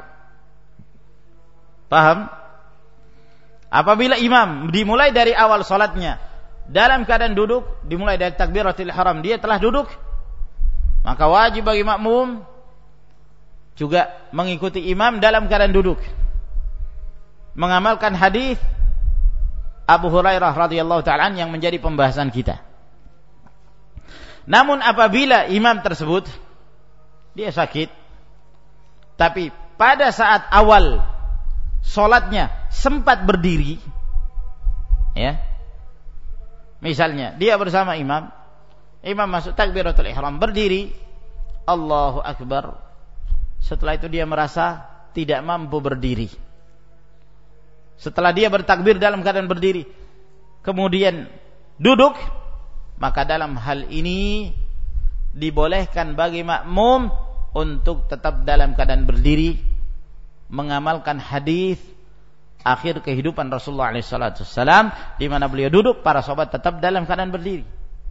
Paham? Apabila imam dimulai dari awal salatnya dalam keadaan duduk, dimulai dari takbiratul ihram, dia telah duduk, maka wajib bagi makmum juga mengikuti imam dalam keadaan duduk, mengamalkan hadis Abu Hurairah radhiyallahu ta'ala yang menjadi pembahasan kita. Namun apabila imam tersebut dia sakit, tapi pada saat awal salatnya sempat berdiri, ya, misalnya dia bersama imam masuk takbiratul ihram, berdiri, Allahu Akbar, setelah itu dia merasa tidak mampu berdiri, setelah dia bertakbir dalam keadaan berdiri kemudian duduk, maka dalam hal ini dibolehkan bagi makmum untuk tetap dalam keadaan berdiri, mengamalkan hadis akhir kehidupan Rasulullah SAW, di mana beliau duduk, para sahabat tetap dalam keadaan berdiri.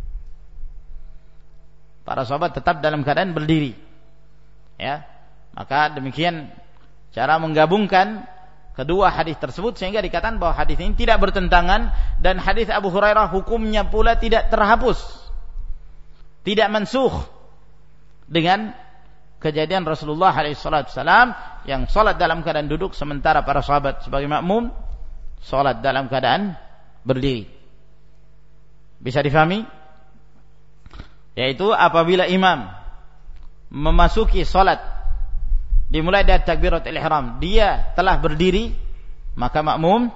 Para sahabat tetap dalam keadaan berdiri. Ya, maka demikian cara menggabungkan kedua hadis tersebut, sehingga dikatakan bahwa hadis ini tidak bertentangan, dan hadis Abu Hurairah hukumnya pula tidak terhapus, tidak mansukh dengan kejadian Rasulullah SAW yang salat dalam keadaan duduk, sementara para sahabat sebagai makmum salat dalam keadaan berdiri. Bisa difahami? Yaitu apabila imam memasuki salat dimulai dari takbiratul ihram, dia telah berdiri, maka makmum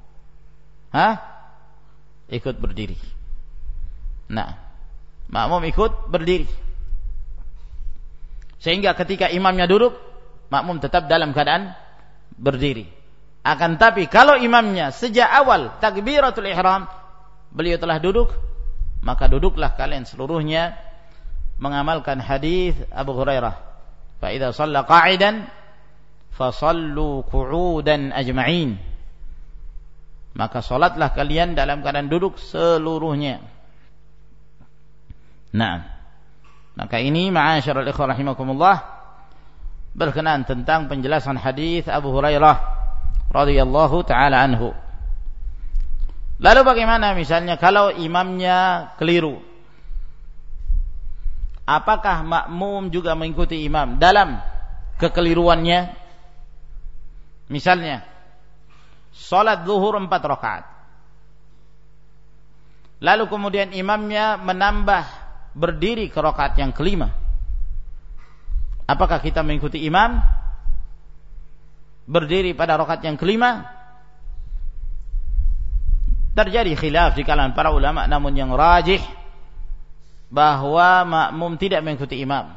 ikut berdiri. Nah, makmum ikut berdiri, sehingga ketika imamnya duduk, makmum tetap dalam keadaan berdiri. Akan tapi kalau imamnya sejak awal takbiratul ihram beliau telah duduk, maka duduklah kalian seluruhnya mengamalkan hadis Abu Hurairah, fa idza shalla qa'idan fa shallu qu'udan ajma'in, maka salatlah kalian dalam keadaan duduk seluruhnya. Nah, maka ini ma'asyiral ikhwah rahimakumullah berkenaan tentang penjelasan hadis Abu Hurairah radhiyallahu taala anhu. Lalu bagaimana misalnya kalau imamnya keliru? apakah makmum juga mengikuti imam dalam kekeliruannya? Misalnya salat zuhur 4 rakaat, lalu kemudian imamnya menambah berdiri ke rakaat yang kelima, apakah kita mengikuti imam berdiri pada rakaat yang kelima? Terjadi khilaf di kalangan para ulama, namun yang rajih bahwa makmum tidak mengikuti imam,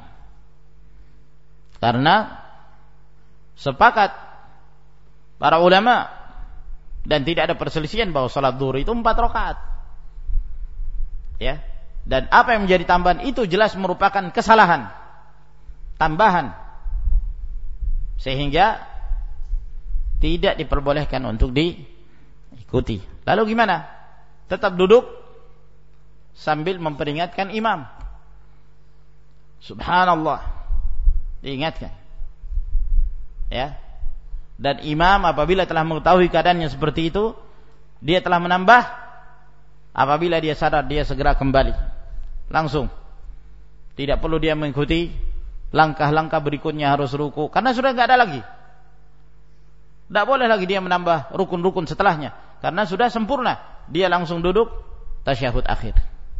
karena sepakat para ulama dan tidak ada perselisihan bahwa salat zuhur itu 4 rakaat. Ya. Dan apa yang menjadi tambahan itu jelas merupakan kesalahan, tambahan, sehingga tidak diperbolehkan untuk diikuti. Lalu gimana? Tetap duduk sambil memperingatkan imam. Subhanallah, diingatkan. Ya. Dan imam apabila telah mengetahui keadaannya seperti itu, dia telah menambah. Apabila dia sadar, dia segera kembali langsung. Tidak perlu dia mengikuti langkah-langkah berikutnya harus ruku, karena sudah tidak ada lagi. Tidak boleh lagi dia menambah rukun-rukun setelahnya, karena sudah sempurna. Dia langsung duduk tasyahud akhir.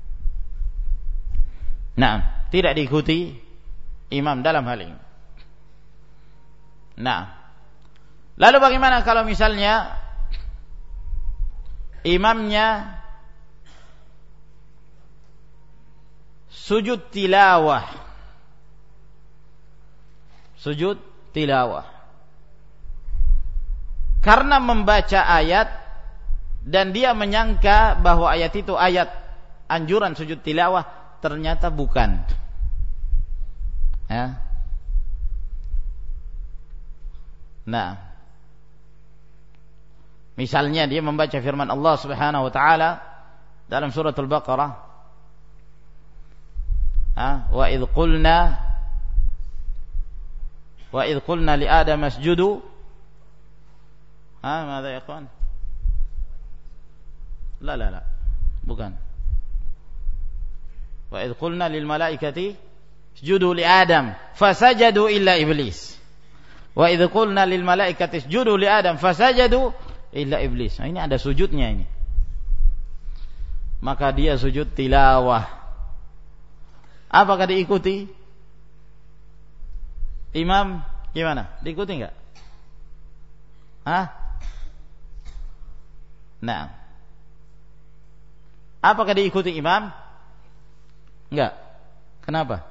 Nah, tidak diikuti imam dalam hal ini. Nah, lalu bagaimana kalau misalnya imamnya sujud tilawah? Sujud tilawah karena membaca ayat dan dia menyangka bahwa ayat itu ayat anjuran sujud tilawah, ternyata bukan. Ya. Nah, misalnya dia membaca firman Allah Subhanahu wa taala dalam surat Al-Baqarah, wa idh qulna li Adam asjudu. ماذا يا اخوان؟ لا bukan. وإذ قلنا للملائكة اسجدوا لآدم فسجدوا إلا إبليس. وإذ قلنا للملائكة اسجدوا لآدم فسجدوا إلا إبليس. Nah, ini ada sujudnya ini. Maka dia sujud tilawah. Apakah diikuti? Imam gimana? Diikuti enggak? Nah, apakah diikuti imam? Enggak. Kenapa?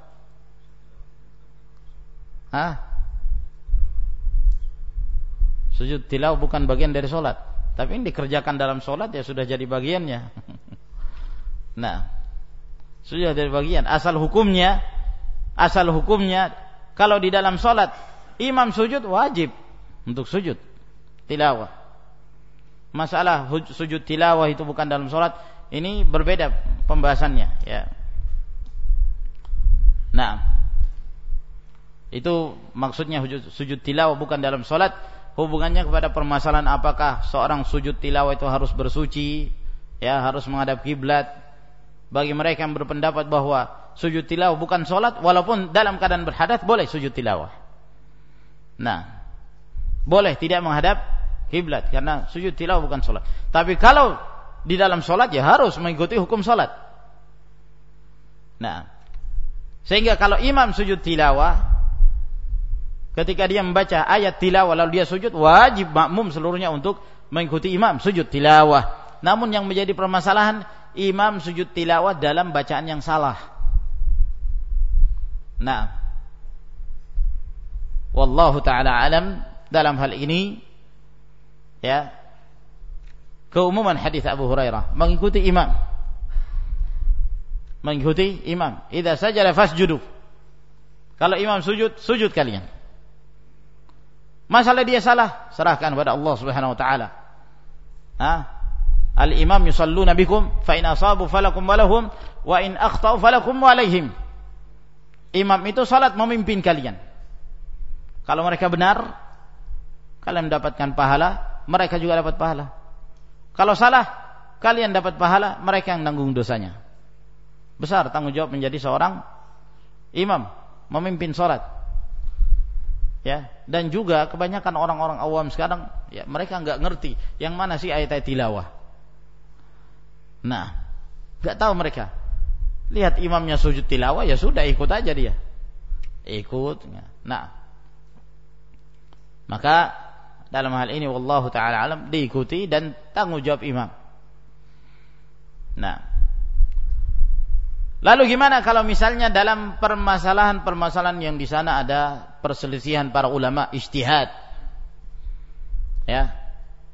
Sujud tilawah bukan bagian dari sholat, tapi ini dikerjakan dalam sholat, ya sudah jadi bagiannya. Nah, sudah jadi bagian. Asal hukumnya kalau di dalam sholat imam sujud, wajib untuk sujud tilawah. Masalah sujud tilawah itu bukan dalam sholat, ini berbeda pembahasannya, ya. Nah, itu maksudnya sujud tilawah bukan dalam sholat. Hubungannya kepada permasalahan apakah seorang sujud tilawah itu harus bersuci, ya, harus menghadap kiblat. Bagi mereka yang berpendapat bahwa sujud tilawah bukan sholat, walaupun dalam keadaan berhadas boleh sujud tilawah. Nah, boleh tidak menghadap kiblat karena sujud tilawah bukan sholat. Tapi kalau di dalam sholat, ya harus mengikuti hukum sholat. Nah, sehingga kalau imam sujud tilawah, ketika dia membaca ayat tilawah lalu dia sujud, wajib makmum seluruhnya untuk mengikuti imam sujud tilawah. Namun yang menjadi permasalahan, imam sujud tilawah dalam bacaan yang salah. Nah, wallahu ta'ala alam dalam hal ini, ya, keumuman hadis Abu Hurairah mengikuti imam. Idza sajada fasjudu. Kalau imam sujud, sujud kalian. Masalah dia salah, serahkan kepada Allah Subhanahu wa taala. Al-imam yusalluna bikum fa in asabu falakum wa lahum wa in akhtau falakum wa alaihim. Imam itu salat memimpin kalian. Kalau mereka benar, kalian mendapatkan pahala, mereka juga dapat pahala. Kalau salah, kalian dapat pahala, mereka yang nanggung dosanya. Besar tanggung jawab menjadi seorang imam memimpin salat. Ya, dan juga kebanyakan orang-orang awam sekarang ya mereka enggak ngerti yang mana sih ayat-ayat tilawah. Nah, enggak tahu mereka. Lihat imamnya sujud tilawah ya sudah ikut aja dia. Ikut. Nah, maka dalam hal ini wallahu taala alam diikuti dan tanggung jawab imam. Nah, lalu gimana kalau misalnya dalam permasalahan-permasalahan yang di sana ada perselisihan para ulama ijtihad? Ya.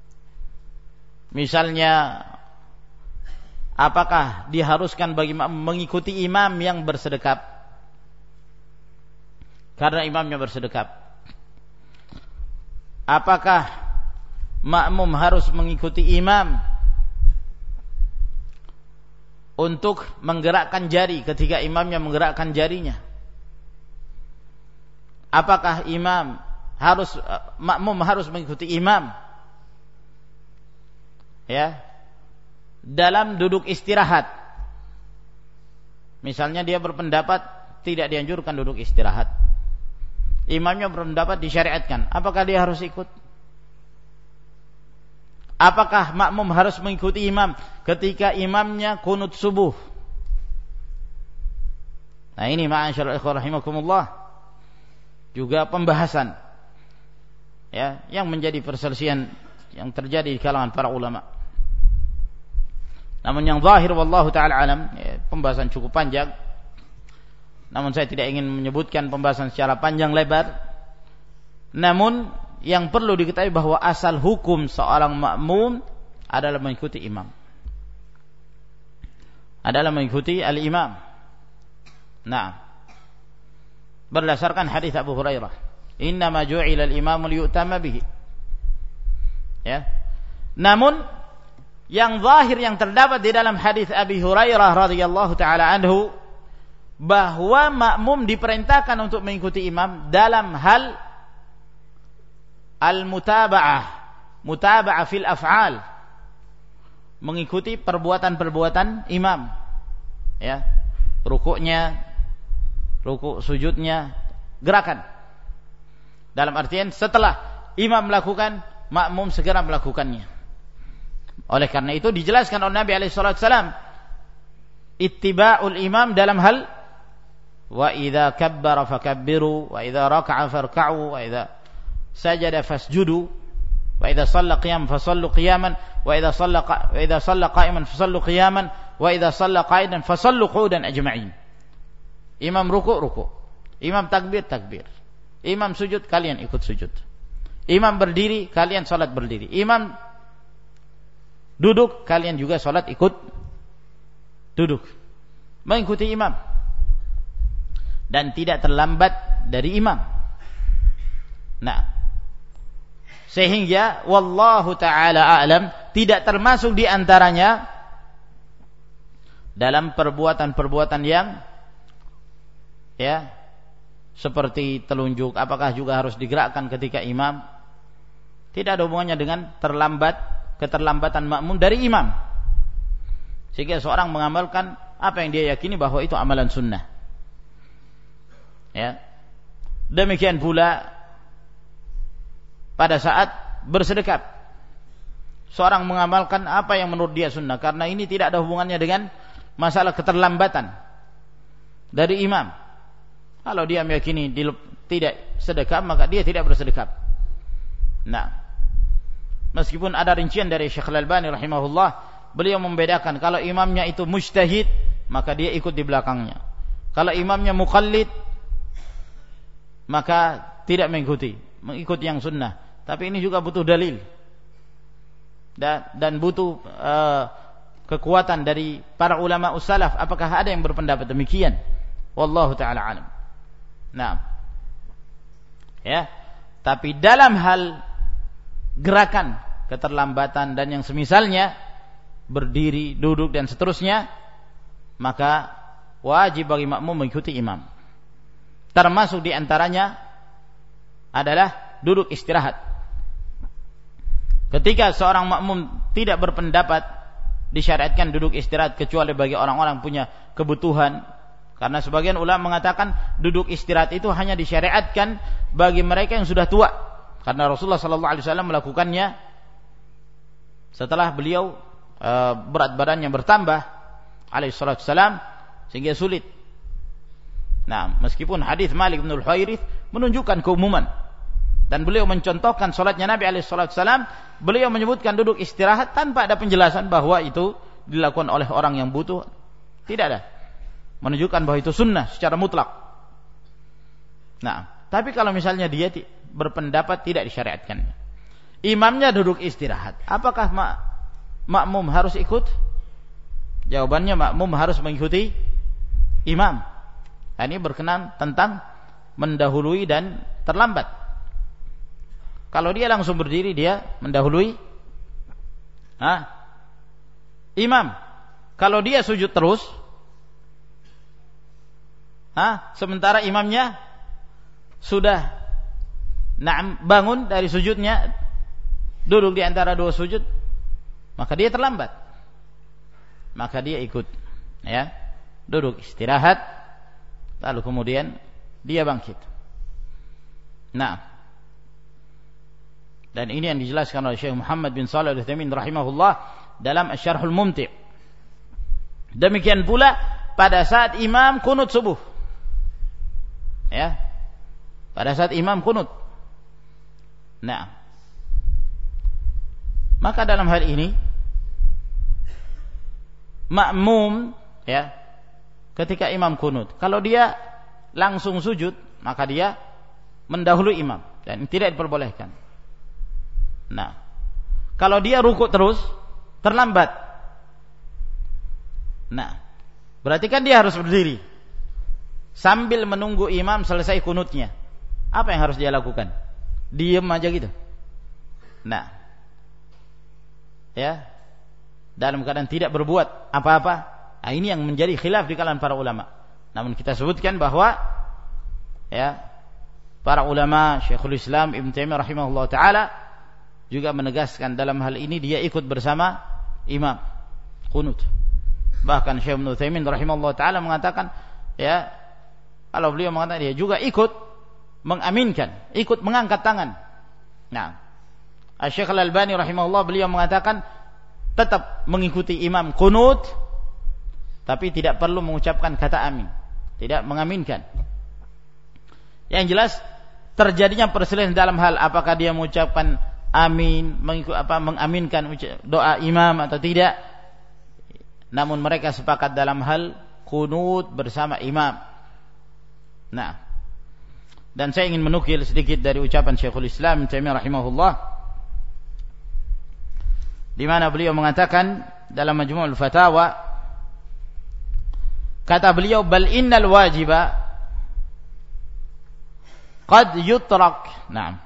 Misalnya apakah diharuskan bagi makmum mengikuti imam yang bersedekap? Karena imamnya bersedekap. Apakah makmum harus mengikuti imam untuk menggerakkan jari ketika imamnya menggerakkan jarinya? Apakah makmum harus mengikuti imam ya dalam duduk istirahat? Misalnya dia berpendapat tidak dianjurkan duduk istirahat, imamnya berpendapat disyariatkan, apakah dia harus ikut? Apakah makmum harus mengikuti imam ketika imamnya kunut subuh? Nah, ini ma'asyiral ikhwah rahimakumullah juga pembahasan ya yang menjadi perselisihan yang terjadi di kalangan para ulama. Namun yang zahir wallahu taala alam, ya, pembahasan cukup panjang. Namun saya tidak ingin menyebutkan pembahasan secara panjang lebar. Namun yang perlu diketahui bahwa asal hukum seorang makmum adalah mengikuti imam. Adalah mengikuti al-imam. Nah, berdasarkan hadis Abu Hurairah, innama ju'ila al-imamu liyu'tama bihi. Ya. Namun yang zahir yang terdapat di dalam hadis Abi Hurairah radhiyallahu taala anhu, bahwa makmum diperintahkan untuk mengikuti imam dalam hal al-mutaba'ah, mutaba'ah fil af'al, mengikuti perbuatan-perbuatan imam. Ya. Rukuknya, rukuk sujudnya, gerakan. Dalam artian setelah imam melakukan, makmum segera melakukannya. Oleh karena itu dijelaskan oleh Nabi alaihi salatu wasallam ittiba'ul imam dalam hal wa idza kabbara fakabbiru wa idza raka'a farka'u wa idza sajada fasjudu wa idza shalla qiyaman fasallu qiyaman wa idza shalla qa'iman fasallu qiyaman wa idza shalla qa'idan fasallu qu'udan ajma'in. Imam ruku', imam takbir, imam sujud, kalian ikut sujud. Imam berdiri, kalian salat berdiri. Imam duduk, kalian juga salat ikut duduk. Mengikuti imam dan tidak terlambat dari imam. Nah, sehingga wallahu taala a'lam tidak termasuk di antaranya dalam perbuatan-perbuatan yang ya seperti telunjuk, apakah juga harus digerakkan ketika imam? Tidak ada hubungannya dengan keterlambatan makmum dari imam, sehingga seorang mengamalkan apa yang dia yakini bahwa itu amalan sunnah. Ya, demikian pula pada saat bersedekap, seorang mengamalkan apa yang menurut dia sunnah, karena ini tidak ada hubungannya dengan masalah keterlambatan dari imam. Kalau dia meyakini tidak sedekap, maka dia tidak bersedekap. Nah, meskipun ada rincian dari Syekh Al-Albani rahimahullah, beliau membedakan kalau imamnya itu mujtahid, maka dia ikut di belakangnya. Kalau imamnya muqallid, maka tidak mengikut yang sunnah. Tapi ini juga butuh dalil dan butuh kekuatan dari para ulama ussalaf. Apakah ada yang berpendapat demikian? Wallahu ta'ala alam. Nah, ya, tapi dalam hal gerakan, keterlambatan dan yang semisalnya, berdiri, duduk dan seterusnya, maka wajib bagi makmum mengikuti imam. Termasuk di antaranya adalah duduk istirahat. Ketika seorang makmum tidak berpendapat disyariatkan duduk istirahat kecuali bagi orang-orang punya kebutuhan, Karena sebagian ulama mengatakan duduk istirahat itu hanya disyariatkan bagi mereka yang sudah tua. Karena Rasulullah sallallahu alaihi wasallam melakukannya setelah beliau berat badannya bertambah alaihi salatu wasallam sehingga sulit. Nah, meskipun hadis Malik bin Al-Huwairits menunjukkan keumuman dan beliau mencontohkan salatnya Nabi alaihi salatu wasallam, beliau menyebutkan duduk istirahat tanpa ada penjelasan bahwa itu dilakukan oleh orang yang butuh. Tidak ada. Menunjukkan bahwa itu sunnah secara mutlak. Nah, tapi kalau misalnya dia berpendapat tidak disyariatkan, imamnya duduk istirahat, apakah makmum harus ikut? Jawabannya makmum harus mengikuti imam. Nah, ini berkenan tentang mendahului dan terlambat. Kalau dia langsung berdiri, dia mendahului imam. Kalau dia sujud terus, sementara imamnya sudah bangun dari sujudnya, duduk di antara dua sujud, maka dia terlambat. Maka dia ikut, ya, duduk istirahat, lalu kemudian dia bangkit. Nah, dan ini yang dijelaskan oleh Syekh Muhammad bin Shalih Al-Utsaimin rahimahullah dalam Asy-Syarhul Mumti'. Demikian pula pada saat imam kunut subuh. Ya. Pada saat imam kunut. Nah. Maka dalam hal ini makmum, ya, ketika imam kunut, kalau dia langsung sujud, maka dia mendahului imam dan tidak diperbolehkan. Nah, kalau dia rukuk terus, terlambat. Nah, berarti kan dia harus berdiri sambil menunggu imam selesai kunutnya. Apa yang harus dia lakukan? Diam aja gitu. Nah, ya, dalam keadaan tidak berbuat apa-apa. Nah, ini yang menjadi khilaf di kalangan para ulama. Namun kita sebutkan bahwa, ya, para ulama, Syekhul Islam Ibn Taimiyah rahimahullah ta'ala juga menegaskan dalam hal ini dia ikut bersama imam kunut. Bahkan Syekh Ibnu Utsaimin rahimahullah ta'ala mengatakan, ya, kalau beliau mengatakan dia juga ikut mengaminkan, ikut mengangkat tangan. Nah, Syekh Al-Albani rahimahullah beliau mengatakan tetap mengikuti imam kunut, tapi tidak perlu mengucapkan kata amin, tidak mengaminkan. Yang jelas terjadinya perselisihan dalam hal apakah dia mengucapkan amin, mengaminkan doa imam atau tidak. Namun mereka sepakat dalam hal kunut bersama imam. Nah, dan saya ingin menukil sedikit dari ucapan Syekhul Islam Taimiyah rahimahullah, di mana beliau mengatakan dalam Majmu'ul Fatawa, kata beliau, bal innal wajiba qad yutrak. Naam.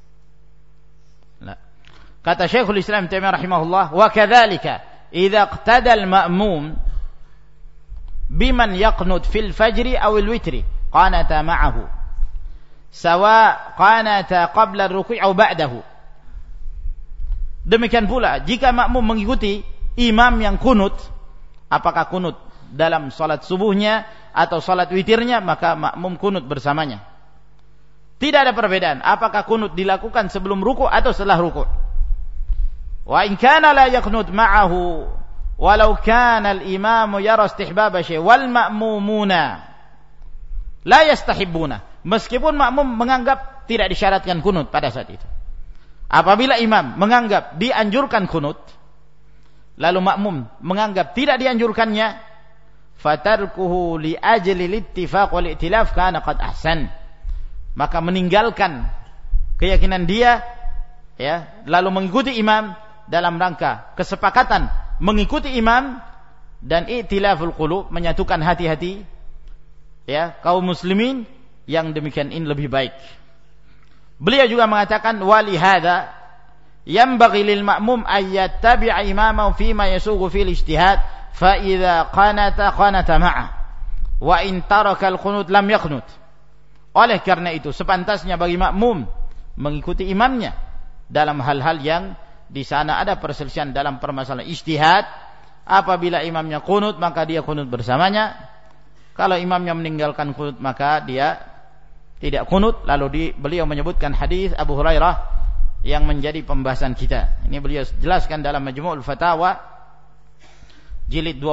Kata Syekhul Islam Taimiyah rahimahullah, wa kadzalika idza iqtada al-ma'mum biman yaqnut fil fajri aw al-witri qanata ma'ahu sawa qanata qabla ar-ruku' aw ba'dahu. Demikian pula jika makmum mengikuti imam yang kunut, apakah kunut dalam salat subuhnya atau salat witirnya, maka makmum kunut bersamanya. Tidak ada perbedaan apakah kunut dilakukan sebelum ruku' atau setelah ruku'. Wa in kana la yaqnut ma'ahu walau kana al-imamu yara istihbab syai' wal ma'mumuna la yastahibbuna. Meskipun makmum menganggap tidak disyaratkan kunut pada saat itu. Apabila imam menganggap dianjurkan kunut, lalu makmum menganggap tidak dianjurkannya, fatarkuhu li ajli al-ittifaq wal i'tilaf kana qad ahsan. Maka meninggalkan keyakinan dia, ya, lalu mengikuti imam dalam rangka kesepakatan mengikuti imam dan i'tilaful qulub, menyatukan hati-hati, ya, kaum muslimin, yang demikian ini lebih baik. Beliau juga mengatakan, wali hadza yanbaghi lil ma'mum ay yattabi'a imamahu fima yasughu fil ijtihad fa idza qanata ma'ah wa in taraka al qunut lam yaqnut. Oleh karena itu sepantasnya bagi makmum mengikuti imamnya dalam hal-hal yang di sana ada perselisihan dalam permasalahan ijtihad. Apabila imamnya kunut, maka dia kunut bersamanya. Kalau imamnya meninggalkan kunut maka dia tidak kunut. Lalu beliau menyebutkan hadis Abu Hurairah yang menjadi pembahasan kita. Ini beliau jelaskan dalam Majmu'ul Fatawa jilid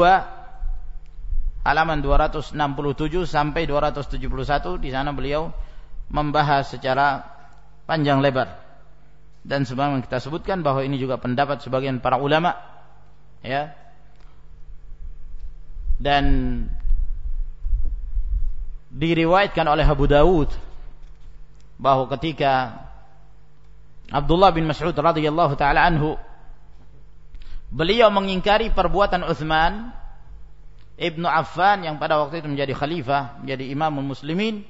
22 halaman 267 sampai 271. Di sana beliau membahas secara panjang lebar. Dan sebagaimana kita sebutkan bahwa ini juga pendapat sebagian para ulama, ya. Dan diriwayatkan oleh Abu Dawud bahwa ketika Abdullah bin Mas'ud radhiyallahu taala anhu beliau mengingkari perbuatan Utsman Ibnu Affan yang pada waktu itu menjadi khalifah, menjadi imamul muslimin,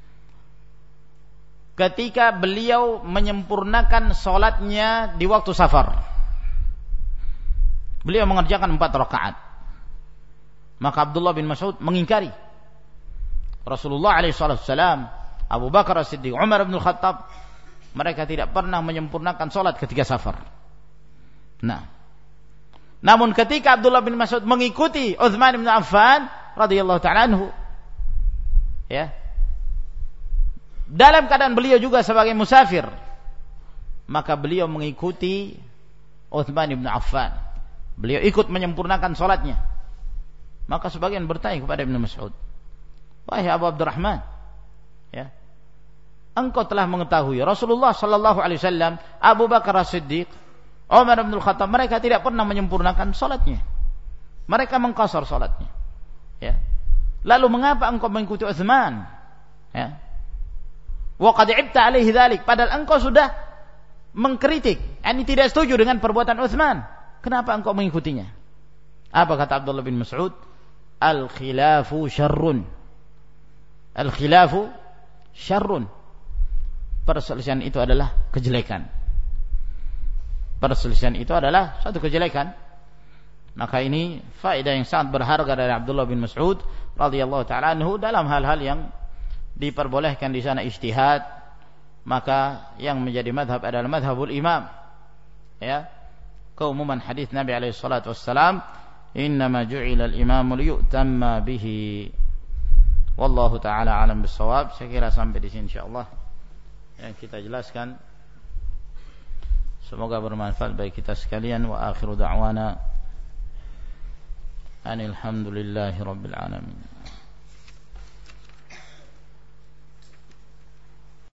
ketika beliau menyempurnakan salatnya di waktu safar. Beliau mengerjakan 4 rakaat. Maka Abdullah bin Mas'ud mengingkari. Rasulullah alaihi wasallam, Abu Bakar As-Siddiq, Umar bin Khattab, mereka tidak pernah menyempurnakan salat ketika safar. Nah, namun ketika Abdullah bin Mas'ud mengikuti Utsman bin Affan radhiyallahu ta'ala anhu, ya, dalam keadaan beliau juga sebagai musafir, maka beliau mengikuti Utsman bin Affan. Beliau ikut menyempurnakan salatnya. Maka sebagian bertanya kepada Ibnu Mas'ud, wahai Abu Abdurrahman, ya, engkau telah mengetahui Rasulullah sallallahu alaihi wasallam, Abu Bakar As-Siddiq, Umar bin Khattab, mereka tidak pernah menyempurnakan salatnya. Mereka mengqasar salatnya. Ya. Lalu mengapa engkau mengikuti Utsman? Ya. Wa qad ibta alaihi dzalik, padahal engkau sudah mengkritik, ini tidak setuju dengan perbuatan Utsman. Kenapa engkau mengikutinya? Apa kata Abdullah bin Mas'ud? Al-khilafu syarrun. Al-khilafu syarrun. Perselisihan itu adalah kejelekan. Perselisihan itu adalah suatu kejelekan. Maka ini faedah yang sangat berharga dari Abdullah bin Mas'ud radhiyallahu ta'ala anhu dalam hal-hal yang diperbolehkan di sana ijtihad. Maka yang menjadi madhab adalah madhabul imam, ya, keumuman hadis Nabi alaihi salatu wassalam, innama ju'ila al-imamu liyu'tamma bihi. Wallahu ta'ala alam bissawab. Saya kira sampai di sini insyaallah yang kita jelaskan. Semoga bermanfaat bagi kita sekalian. Wa akhiru da'wana anil hamdulillahi rabbil alamin.